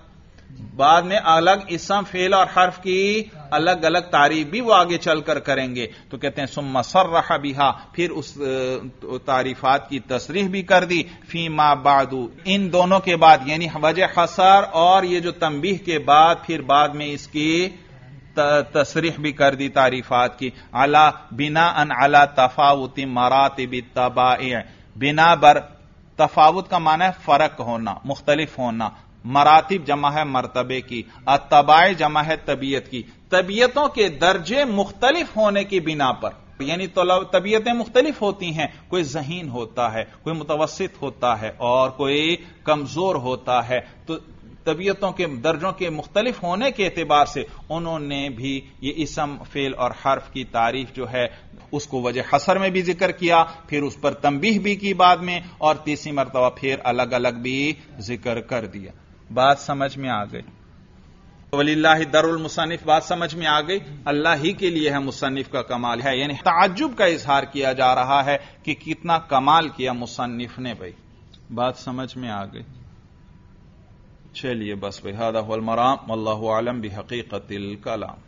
[SPEAKER 1] بعد میں الگ اسم فعل اور حرف کی الگ الگ تعریف بھی وہ آگے چل کر کریں گے، تو کہتے ہیں ثم صرح بها، پھر اس تعریفات کی تصریح بھی کر دی، فیما بعد، ان دونوں کے بعد، یعنی وجہ حصر اور یہ جو تنبیہ کے بعد، پھر بعد میں اس کی تصریح بھی کر دی تعریفات کی، بناء علی تفاوت مراتب الطبائع، بنا بر، تفاوت کا معنی ہے فرق ہونا، مختلف ہونا، مراتب جمع ہے مرتبے کی، الطبائع جمع ہے طبیعت کی، طبیعتوں کے درجے مختلف ہونے کی بنا پر، یعنی طبیعتیں مختلف ہوتی ہیں، کوئی ذہین ہوتا ہے، کوئی متوسط ہوتا ہے اور کوئی کمزور ہوتا ہے، تو طبیعتوں کے درجوں کے مختلف ہونے کے اعتبار سے انہوں نے بھی یہ اسم فعل اور حرف کی تعریف جو ہے اس کو وجہ حصر میں بھی ذکر کیا، پھر اس پر تنبیہ بھی کی بعد میں، اور تیسری مرتبہ پھر الگ الگ بھی ذکر کر دیا۔ بات سمجھ میں آ گئی؟ وللہ در المصنف، بات سمجھ میں آ گئی؟ اللہ ہی کے لیے ہے مصنف کا کمال ہے، یعنی تعجب کا اظہار کیا جا رہا ہے کہ کتنا کمال کیا مصنف نے بھائی۔ بات سمجھ میں آ گئی؟ چلیے بس بھائی، ھذا ھو المرام واللہ اعلم بحقیقت الکلام۔